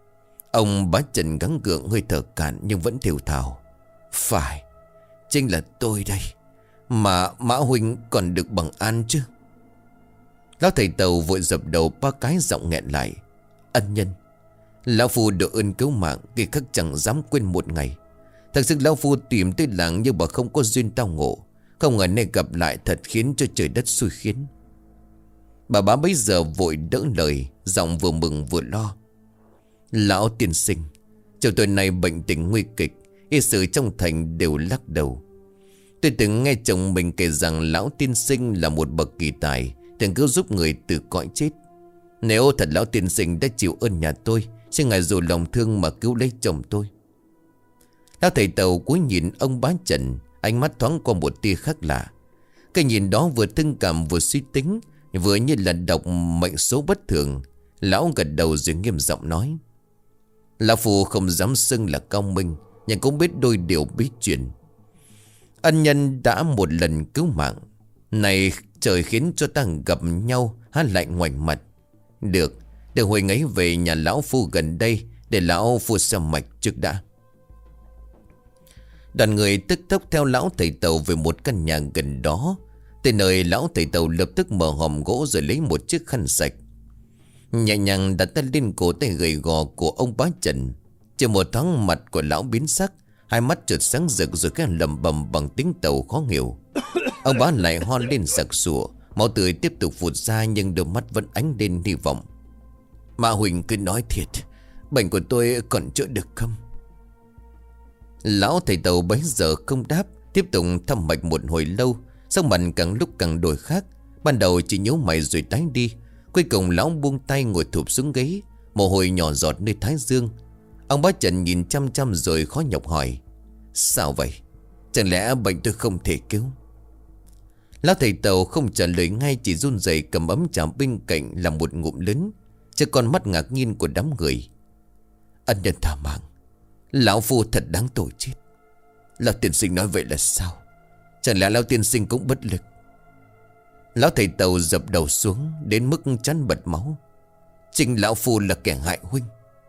S1: Ông bá Trần gắng gượng hơi thở cạn nhưng vẫn thều thào. Phải, chính là tôi đây. Mà Mã huynh còn được bằng an chứ? Lão thầy Tàu vội dập đầu ba cái giọng nghẹn lại. Ân nhân, lão phu được ơn cứu mạng, kỳ khắc chẳng dám quên một ngày. Thật sự lão phu tìm tới làng nhưng mà không có duyên tao ngộ. Không ngờ nay gặp lại thật khiến cho trời đất xui khiến. Bà bá bấy giờ vội đỡ lời, giọng vừa mừng vừa lo. Lão tiên sinh, chồng tôi này bệnh tình nguy kịch, y sử trong thành đều lắc đầu. Tôi từng nghe chồng mình kể rằng lão tiên sinh là một bậc kỳ tài, từng cứu giúp người từ cõi chết. Nếu thật lão tiên sinh đã chịu ơn nhà tôi, xin ngài dù lòng thương mà cứu lấy chồng tôi. Lão thầy Tàu cúi nhìn ông bá Trần, ánh mắt thoáng qua một tia khác lạ. Cái nhìn đó vừa thương cảm vừa suy tính, vừa như là đọc mệnh số bất thường. Lão gật đầu rồi nghiêm giọng nói. Lão phu không dám xưng là cao minh, nhưng cũng biết đôi điều bí truyền. Ân nhân đã một lần cứu mạng, này trời khiến cho ta gặp nhau, há lại ngoảnh mặt. Được, để hồi ngấy về nhà lão phu gần đây, để lão phu xem mạch trước đã. Đoàn người tức tốc theo lão thầy Tàu về một căn nhà gần đó. Tới nơi lão thầy Tàu lập tức mở hòm gỗ rồi lấy một chiếc khăn sạch, nhẹ nhàng đặt tay lên cổ tay gầy gò của ông bá Trần. Chỉ một thoáng mặt của lão biến sắc, hai mắt chợt sáng rực rồi cái lầm bầm bằng tiếng Tàu khó hiểu. Ông bá lại ho lên sặc sụa, máu tươi tiếp tục phụt ra nhưng đôi mắt vẫn ánh lên hy vọng. Mã huynh cứ nói thiệt, bệnh của tôi còn chữa được không? Lão thầy Tàu bấy giờ không đáp, tiếp tục thăm mạch một hồi lâu. Sắc mặt càng lúc càng đổi khác. Ban đầu chỉ nhíu mày rồi tái đi. Cuối cùng lão buông tay ngồi thụp xuống ghế, mồ hôi nhỏ giọt nơi thái dương. Ông bá Trần nhìn chăm chăm rồi khó nhọc hỏi. Sao vậy? Chẳng lẽ bệnh tôi không thể cứu? Lão thầy Tàu không trả lời ngay, chỉ run rẩy cầm ấm trà bên cạnh làm một ngụm lớn, cho con mắt ngạc nhiên của đám người. Ân nhân tha mạng, lão phu thật đáng tội chết. Lão tiên sinh nói vậy là sao? Chẳng lẽ lão tiên sinh cũng bất lực? Lão thầy Tàu dập đầu xuống đến mức chán bật máu. Chính lão phu là kẻ hại huynh.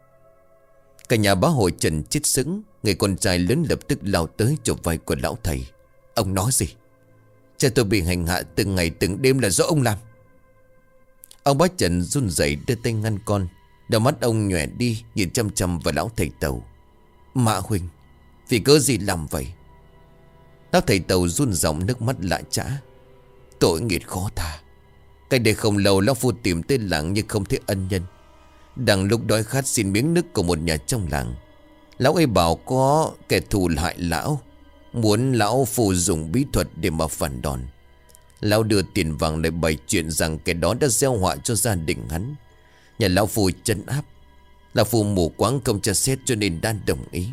S1: Cả nhà bá hội Trần chết sững. Người con trai lớn lập tức lao tới chụp vai của lão thầy. Ông nói gì? Cha tôi bị hành hạ từng ngày từng đêm là do ông làm. Ông bá Trần run rẩy đưa tay ngăn con. Đôi mắt ông nhòe đi nhìn chăm chăm vào lão thầy Tàu. Mã huynh, vì cớ gì làm vậy? Lão thầy Tàu run giọng nước mắt lạ chã. Tội nghiệp khó tha. Cách đây không lâu lão phu tìm tới làng nhưng không thấy ân nhân. Đang lúc đói khát xin miếng nước của một nhà trong làng, lão ấy bảo có kẻ thù hại lão, muốn lão phu dùng bí thuật để mà phản đòn. Lão đưa tiền vàng lại bày chuyện rằng kẻ đó đã gieo họa cho gia đình hắn. Nhà lão phu trấn áp. Lão phu mù quáng không tra xét cho nên đã đồng ý.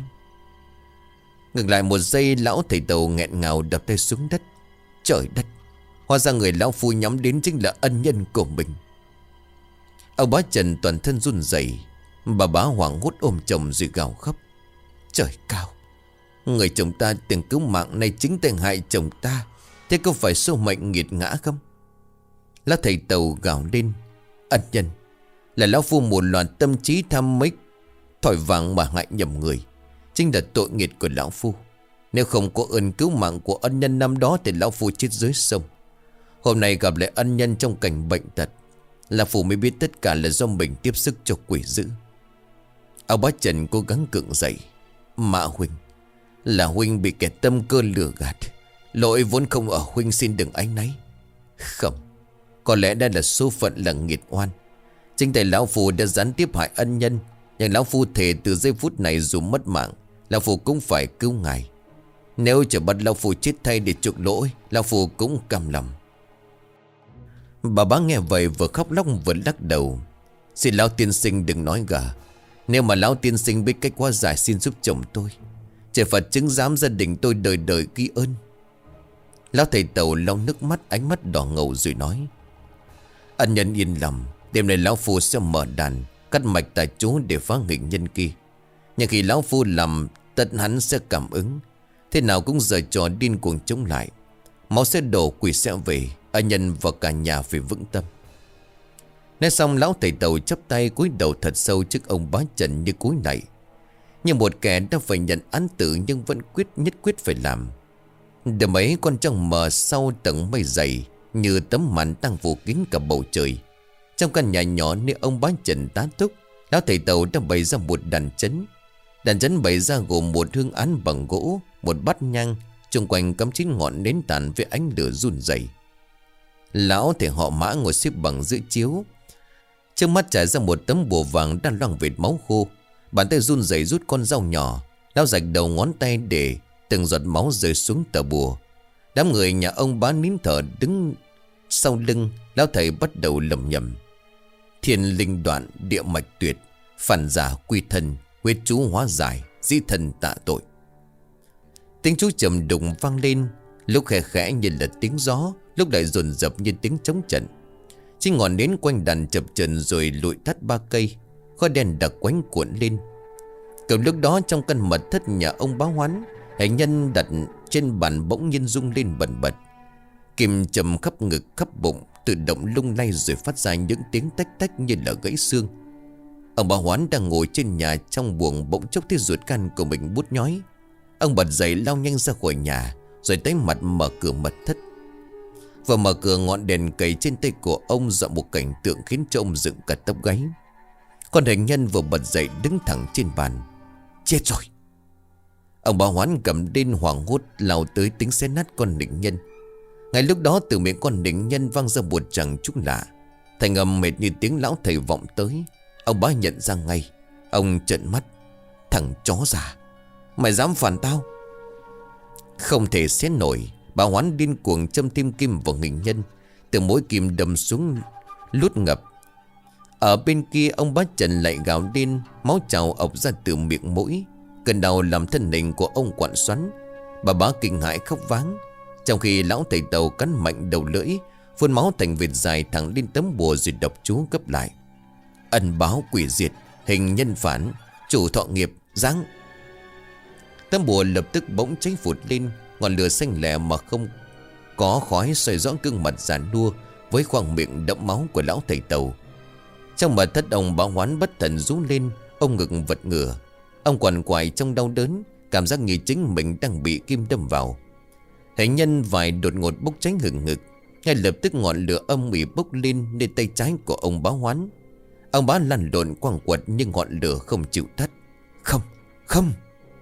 S1: Ngừng lại một giây, lão thầy Tàu nghẹn ngào đập tay xuống đất. Trời đất, hóa ra người lão phu nhắm đến chính là ân nhân của mình. Ông bá Trần toàn thân run rẩy, bà bá hoảng hốt ôm chồng rồi gào khóc. Trời cao, người chồng ta từng cứu mạng này chính tay hại chồng ta, thế có phải số mệnh nghiệt ngã không? Lão thầy Tàu gào lên. Ân nhân là lão phu một loạn tâm trí tham mấy thỏi vàng mà hại nhầm người, chính là tội nghiệp của lão phu. Nếu không có ơn cứu mạng của ân nhân năm đó thì lão phu chết dưới sông. Hôm nay gặp lại ân nhân trong cảnh bệnh tật, lão phu mới biết tất cả là do mình tiếp sức cho quỷ dữ. Ông bá Trần cố gắng gượng dậy. Mã huynh, là huynh bị kẻ tâm cơ lừa gạt, lỗi vốn không ở huynh, xin đừng áy náy. Không, có lẽ đây là số phận là nghiệt oan. Chính tay lão phu đã gián tiếp hại ân nhân, nhưng lão phu thề từ giây phút này dù mất mạng, lão phu cũng phải cứu ngài. Nếu chờ bắt lão phu chết thay để chuộc lỗi, lão phu cũng cam lòng. Bà bá nghe vậy vừa khóc lóc vừa lắc đầu. Xin lão tiên sinh đừng nói gà. Nếu mà lão tiên sinh biết cách hóa giải, xin giúp chồng tôi. Trời Phật chứng giám gia đình tôi đời đời ghi ơn. Lão thầy Tàu lau nước mắt, ánh mắt đỏ ngầu rồi nói. Ân nhân yên lòng, đêm nay lão phu sẽ mở đàn, cắt mạch tại chỗ để phá nghịch nhân kia. Nhưng khi lão phu làm, tất hắn sẽ cảm ứng. Thế nào cũng giở trò điên cuồng chống lại. Máu sẽ đổ, quỷ sẽ về, ân nhân và cả nhà phải vững tâm. Nói xong lão thầy Tàu chắp tay cúi đầu thật sâu trước ông bá Trần như cúi lạy. Như một kẻ đã phải nhận án tử nhưng vẫn quyết nhất quyết phải làm. Đêm ấy con trăng mờ sau tầng mây dày như tấm màn đang phủ kín cả bầu trời. Trong căn nhà nhỏ nơi ông bá Trần tá túc, lão thầy Tàu đã bày ra một đàn chấn. Đàn chấn bày ra gồm một hương án bằng gỗ, một bát nhang, xung quanh cắm chín ngọn nến tàn với ánh lửa run rẩy. Lão thầy họ Mã ngồi xếp bằng giữa chiếu, trước mắt trải ra một tấm bùa vàng đang loang vệt máu khô. Bàn tay run rẩy rút con dao nhỏ, lão rạch đầu ngón tay để từng giọt máu rơi xuống tờ bùa. Đám người nhà ông bá nín thở đứng sau lưng. Lão thầy bắt đầu lẩm nhẩm: thiên linh đoạn, địa mạch tuyệt, phản giả quy thân, huyết chú hóa giải, dĩ thân tạ tội. Tiếng chú trầm đùng vang lên, lúc khẽ khẽ như là tiếng gió, lúc lại dồn dập như tiếng trống trận. Trên ngọn nến quanh đàn chập chờn rồi lụi tắt ba cây, khói đen đặc quánh cuộn lên. Cùng lúc đó trong căn mật thất nhà ông Bá Hoán, hệ nhân đặt trên bàn bỗng nhiên rung lên bần bật. Kim châm khắp ngực khắp bụng tự động lung lay rồi phát ra những tiếng tách tách như là gãy xương. Ông Bá Hoán đang ngồi trên nhà trong buồng bỗng chốc thấy ruột gan của mình bút nhói. Ông bật dậy lao nhanh ra khỏi nhà, rồi tái mặt mở cửa mật thất. Vừa mở cửa, ngọn đèn cầy trên tay của ông dọn một cảnh tượng khiến cho ông dựng cả tóc gáy. Con hành nhân vừa bật dậy đứng thẳng trên bàn. Chết rồi! Ông Bá Hoán cầm lên hoảng hốt lao tới tính xé nát con định nhân. Ngay lúc đó từ miệng con định nhân vang ra một tràng chút lạ, thành âm mệt như tiếng lão thầy vọng tới. Ông Bá nhận ra ngay. Ông trợn mắt: thằng chó già, mày dám phản tao? Không thể xé nổi, bà Hoán điên cuồng châm thêm kim vào hình nhân. Từ mỗi kim đâm xuống lút ngập. Ở bên kia ông Bá Trần lại gào lên, máu trào ọc ra từ miệng mũi. Cơn đau làm thân hình của ông quặn xoắn. Bà bá kinh hãi khóc váng, trong khi lão thầy Tàu cắn mạnh đầu lưỡi, phun máu thành vệt dài thẳng lên tấm bùa rồi đọc chú gấp lại: ân báo quỷ diệt, hình nhân phản, chủ thọ nghiệp, giáng. Tấm bùa lập tức bỗng cháy phụt lên, ngọn lửa xanh lẻ mà không có khói soi rõ gương mặt già nua với khoang miệng đẫm máu của lão thầy Tàu. Trong mật thất ông Bá Hoán bất thần rú lên, ông ngực vật ngửa. Ông quằn quại trong đau đớn, cảm giác như chính mình đang bị kim đâm vào. Hình nhân vải đột ngột bốc cháy hừng hực. Ngay lập tức ngọn lửa âm ỉ bốc lên nơi tay trái của ông Bá Hoán. Ông Bá lăn lộn quăng quật nhưng ngọn lửa không chịu tắt. Không, không!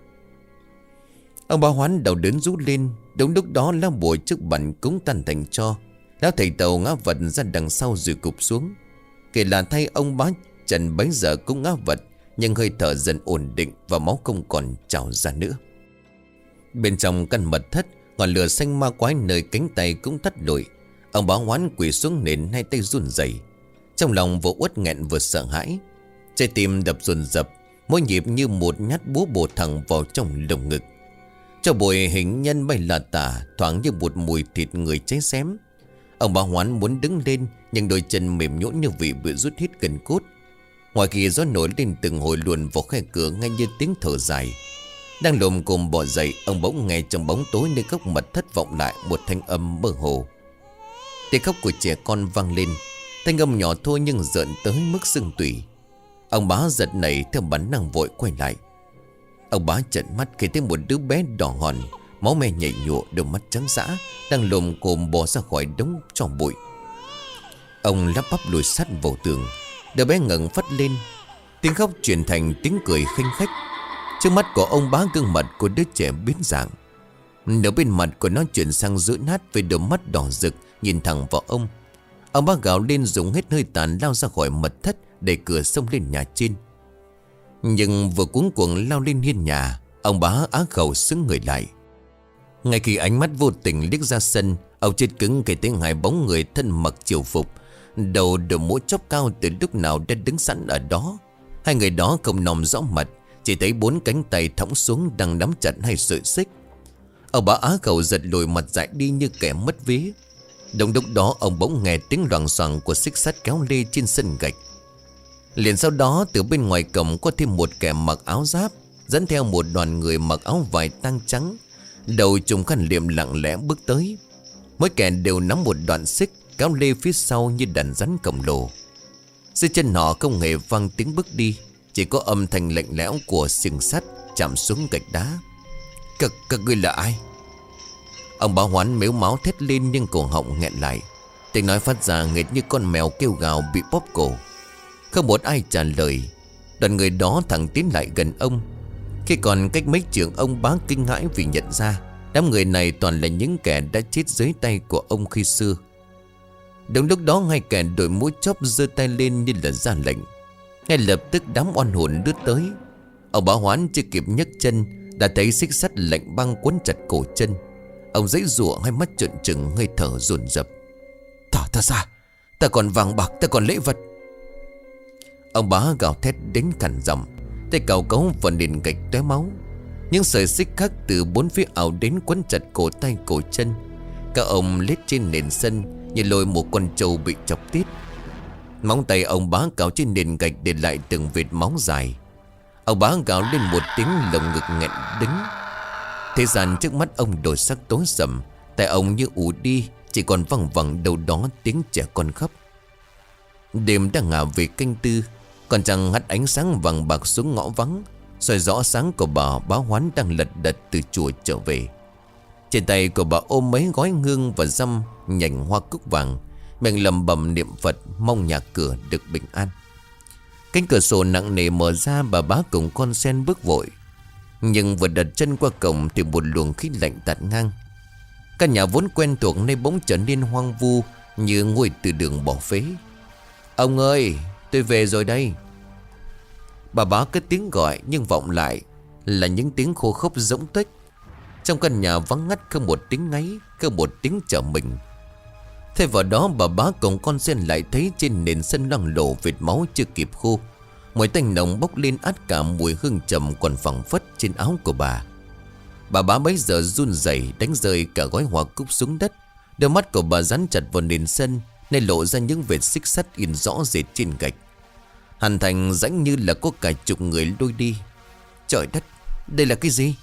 S1: Ông Bá Hoán đầu đớn rú lên. Đúng lúc đó lá bùa trước bàn cũng tan thành tro. Lão thầy Tàu ngã vật ra đằng sau rồi gục xuống. Kể là thay ông Bá Trần bấy giờ cũng ngã vật, nhưng hơi thở dần ổn định và máu không còn trào ra nữa. Bên trong căn mật thất, ngọn lửa xanh ma quái nơi cánh tay cũng tắt lụi. Ông Bá Hoán quỳ xuống nền, hai tay run rẩy, trong lòng vừa uất nghẹn vừa sợ hãi. Trái tim đập dồn dập, mỗi nhịp như một nhát búa bổ thẳng vào trong lồng ngực. Cho bụi hình nhân bay là tả, thoáng như một mùi thịt người cháy xém. Ông Bá Hoán muốn đứng lên, nhưng đôi chân mềm nhũn như vị bị rút hết gần cốt. Ngoài kia gió nổi lên từng hồi luồn vào khe cửa, ngay như tiếng thở dài. Đang lồm cồm bò dậy, ông bỗng nghe trong bóng tối nơi góc mật thất vọng lại một thanh âm mơ hồ. Tiếng khóc của trẻ con vang lên, thanh âm nhỏ thôi nhưng rợn tới mức xương tủy. Ông Bá giật nảy theo bản năng vội quay lại. Ông Bá trợn mắt khi thấy một đứa bé đỏ hòn, máu me nhảy nhụa, đôi mắt trắng dã, đang lồm cồm bò ra khỏi đống tro bụi. Ông lắp bắp lùi sát vào tường. Đứa bé ngẩng phát lên, tiếng khóc chuyển thành tiếng cười khinh khách. Trước mắt của ông Bá, gương mặt của đứa trẻ biến dạng. Nửa bên mặt của nó chuyển sang dữ nát với đôi mắt đỏ rực nhìn thẳng vào ông. Ông Bá gào lên dùng hết hơi tàn lao ra khỏi mật thất, đẩy cửa xông lên nhà trên. Nhưng vừa cuống cuồng lao lên hiên nhà, ông Bá á khẩu sững người lại. Ngay khi ánh mắt vô tình liếc ra sân, ông chết cứng khi thấy hai bóng người thân mặc triều phục, đầu đội mũ chóp cao từ lúc nào đã đứng sẵn ở đó. Hai người đó không nòm rõ mặt, chỉ thấy bốn cánh tay thõng xuống đang nắm chặt hai sợi xích. Ông Bá á khẩu giật lùi, mặt dại đi như kẻ mất vía. Đúng lúc đó ông bỗng nghe tiếng loảng xoảng của xích sắt kéo lê trên sân gạch. Liền sau đó từ bên ngoài cổng có thêm một kẻ mặc áo giáp, dẫn theo một đoàn người mặc áo vải tang trắng, đầu trùm khăn liệm lặng lẽ bước tới. Mỗi kẻ đều nắm một đoạn xích kéo lê phía sau như đàn rắn khổng lồ. Dưới chân họ không hề vang tiếng bước đi, chỉ có âm thanh lạnh lẽo của xiềng sắt chạm xuống gạch đá. Các, các ngươi là ai? Ông Bá Hoán mếu máu thét lên nhưng cổ họng nghẹn lại. Tiếng nói phát ra nghệt như con mèo kêu gào bị bóp cổ. Không một ai trả lời. Đoàn người đó thẳng tiến lại gần ông. Khi còn cách mấy trượng, ông Bá kinh hãi vì nhận ra đám người này toàn là những kẻ đã chết dưới tay của ông khi xưa. Đúng lúc đó, ngay kẻ đội mũ chóp giơ tay lên như là ra lệnh. Ngay lập tức đám oan hồn lướt tới. Ông Bá Hoán chưa kịp nhấc chân đã thấy xích sắt lạnh băng quấn chặt cổ chân. Ông giãy giụa, hai mắt trợn trừng, hơi thở dồn dập. Thả ta ra, ta còn vàng bạc, ta còn lễ vật. Ông Bá gào thét đến cằn giọng, tay cào cấu vào nền gạch tóe máu. Những sợi xích khác từ bốn phía ảo đến quấn chặt cổ tay cổ chân. Các ông lết trên nền sân như lôi một con trâu bị chọc tiết. Móng tay ông Bá cào trên nền gạch để lại từng vệt máu dài. Ông Bá gào lên một tiếng, lồng ngực nghẹn đứng. Thế gian trước mắt ông đổi sắc tối sầm, tại ông như ù đi, chỉ còn văng vẳng đâu đó tiếng trẻ con khóc. Đêm đang ngả về canh tư, còn trăng hắt ánh sáng vàng bạc xuống ngõ vắng, soi rõ sáng của bà Bá Hoán đang lật đật từ chùa trở về. Trên tay của bà ôm mấy gói hương và dăm nhành hoa cúc vàng, miệng lẩm bẩm niệm Phật, mong nhà cửa được bình an. Cánh cửa sổ nặng nề mở ra, bà Bá cùng con sen bước vội. Nhưng vừa đặt chân qua cổng thì một luồng khí lạnh tạt ngang. Căn nhà vốn quen thuộc nay bỗng trở nên hoang vu, như ngôi từ đường bỏ phế. Ông ơi, tôi về rồi đây. Bà Bá cất tiếng gọi nhưng vọng lại là những tiếng khô khốc rỗng tuếch. Trong căn nhà vắng ngắt, không một tiếng ngáy, không một tiếng trở mình. Thay vào đó, bà Bá cùng con sen lại thấy trên nền sân loang lổ vệt máu chưa kịp khô. Mùi tanh nồng bốc lên át cả mùi hương trầm còn phảng phất trên áo của bà. Bà Bá bấy giờ run rẩy đánh rơi cả gói hoa cúc xuống đất. Đôi mắt của bà dán chặt vào nền sân, nên lộ ra những vệt xích sắt in rõ rệt trên gạch. Hàn thành rãnh như là có cả chục người lôi đi. Trời đất, đây là cái gì?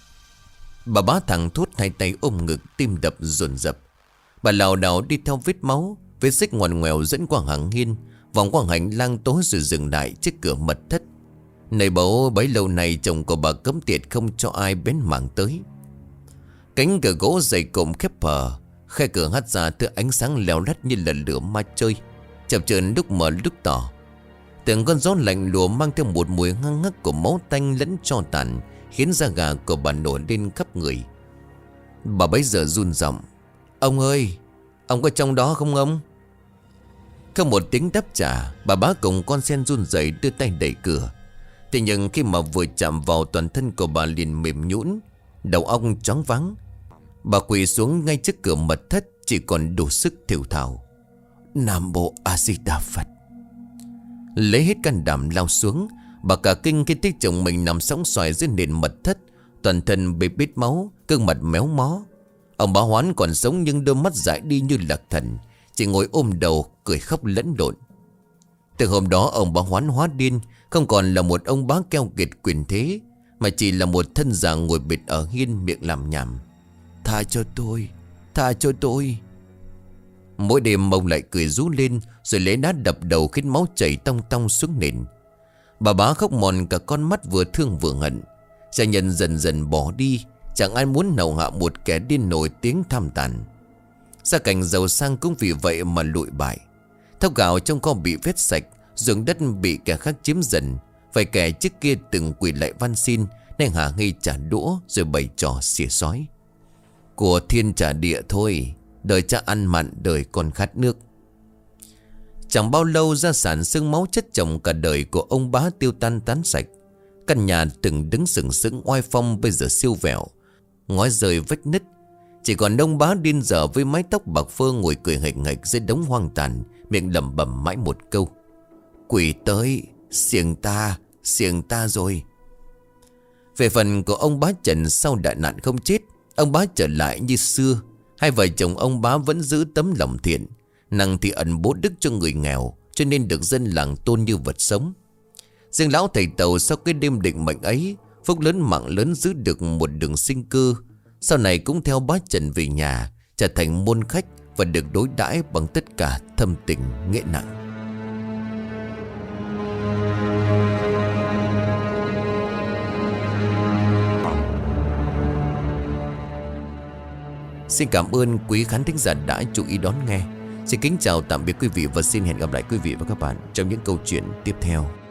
S1: Bà Bá thẳng thốt, hai tay ôm ngực, tim đập dồn dập. Bà lảo đảo đi theo vết máu, vết xích ngoằn ngoèo dẫn qua hàng hiên, vòng qua hành lang tối rồi dừng lại trước cửa mật thất. Nơi bấy bấy lâu nay chồng của bà cấm tiệt không cho ai bén mảng tới. Cánh cửa gỗ dày cộm khép hờ, khe cửa hắt ra thứ ánh sáng leo lắt như là lửa ma chơi, chập chờn lúc mở lúc tỏ. Từng con gió lạnh lùa mang theo một mùi hăng hắc của máu tanh lẫn tro tàn, khiến da gà của bà nổi lên khắp người. Bà bấy giờ run giọng: Ông ơi, ông có trong đó không ông? Không một tiếng đáp trả. Bà Bá cùng con sen run rẩy đưa tay đẩy cửa. Thế nhưng khi mà vừa chạm vào, toàn thân của bà liền mềm nhũn, đầu óc choáng váng. Bà quỳ xuống ngay trước cửa mật thất, chỉ còn đủ sức thều thào: Nam Mô A Di Đà Phật. Lấy hết can đảm lao xuống. Bà cả kinh khi thấy chồng mình nằm sóng xoài dưới nền mật thất, toàn thân bê bết máu, gương mặt méo mó. Ông Bá Hoán còn sống nhưng đôi mắt dại đi như lạc thần, chỉ ngồi ôm đầu cười khóc lẫn lộn. Từ hôm đó ông Bá Hoán hóa điên, không còn là một ông bá keo kiệt quyền thế, mà chỉ là một thân già ngồi bệt ở hiên, miệng làm nhảm: Tha cho tôi, tha cho tôi. Mỗi đêm ông lại cười rú lên, rồi lấy đá đập đầu khiến máu chảy tong tong xuống nền. Bà Bá khóc mòn cả con mắt, vừa thương vừa hận. Gia nhân dần dần bỏ đi, chẳng ai muốn hầu hạ một kẻ điên nổi tiếng tham tàn. Gia cảnh giàu sang cũng vì vậy mà lụi bại. Thóc gạo trong kho bị vét sạch, ruộng đất bị kẻ khác chiếm dần. Vài kẻ trước kia từng quỳ lại van xin, nên hả nghi trả đũa rồi bày trò xỉa xói. Của thiên trả địa thôi, đời cha ăn mặn, đời con khát nước. Chẳng bao lâu, gia sản xương máu chất chồng cả đời của ông Bá tiêu tan tán sạch. Căn nhà từng đứng sừng sững oai phong bây giờ siêu vẹo, ngói rơi vách nứt. Chỉ còn ông Bá điên dở với mái tóc bạc phơ ngồi cười hệch hệch dưới đống hoang tàn, miệng lẩm bẩm mãi một câu: Quỷ tới, xiềng ta, xiềng ta rồi. Về phần của ông Bá Trần, sau đại nạn không chết, ông Bá trở lại như xưa. Hai vợ chồng ông Bá vẫn giữ tấm lòng thiện, năng thì ẩn bố đức cho người nghèo, cho nên được dân làng tôn như vật sống. Riêng lão thầy Tàu sau cái đêm định mệnh ấy, phúc lớn mạng lớn giữ được một đường sinh cơ. Sau này cũng theo Bá Trần về nhà, trở thành môn khách và được đối đãi bằng tất cả thâm tình nghĩa nặng. Xin cảm ơn quý khán thính giả đã chú ý đón nghe. Xin kính chào tạm biệt quý vị và xin hẹn gặp lại quý vị và các bạn trong những câu chuyện tiếp theo.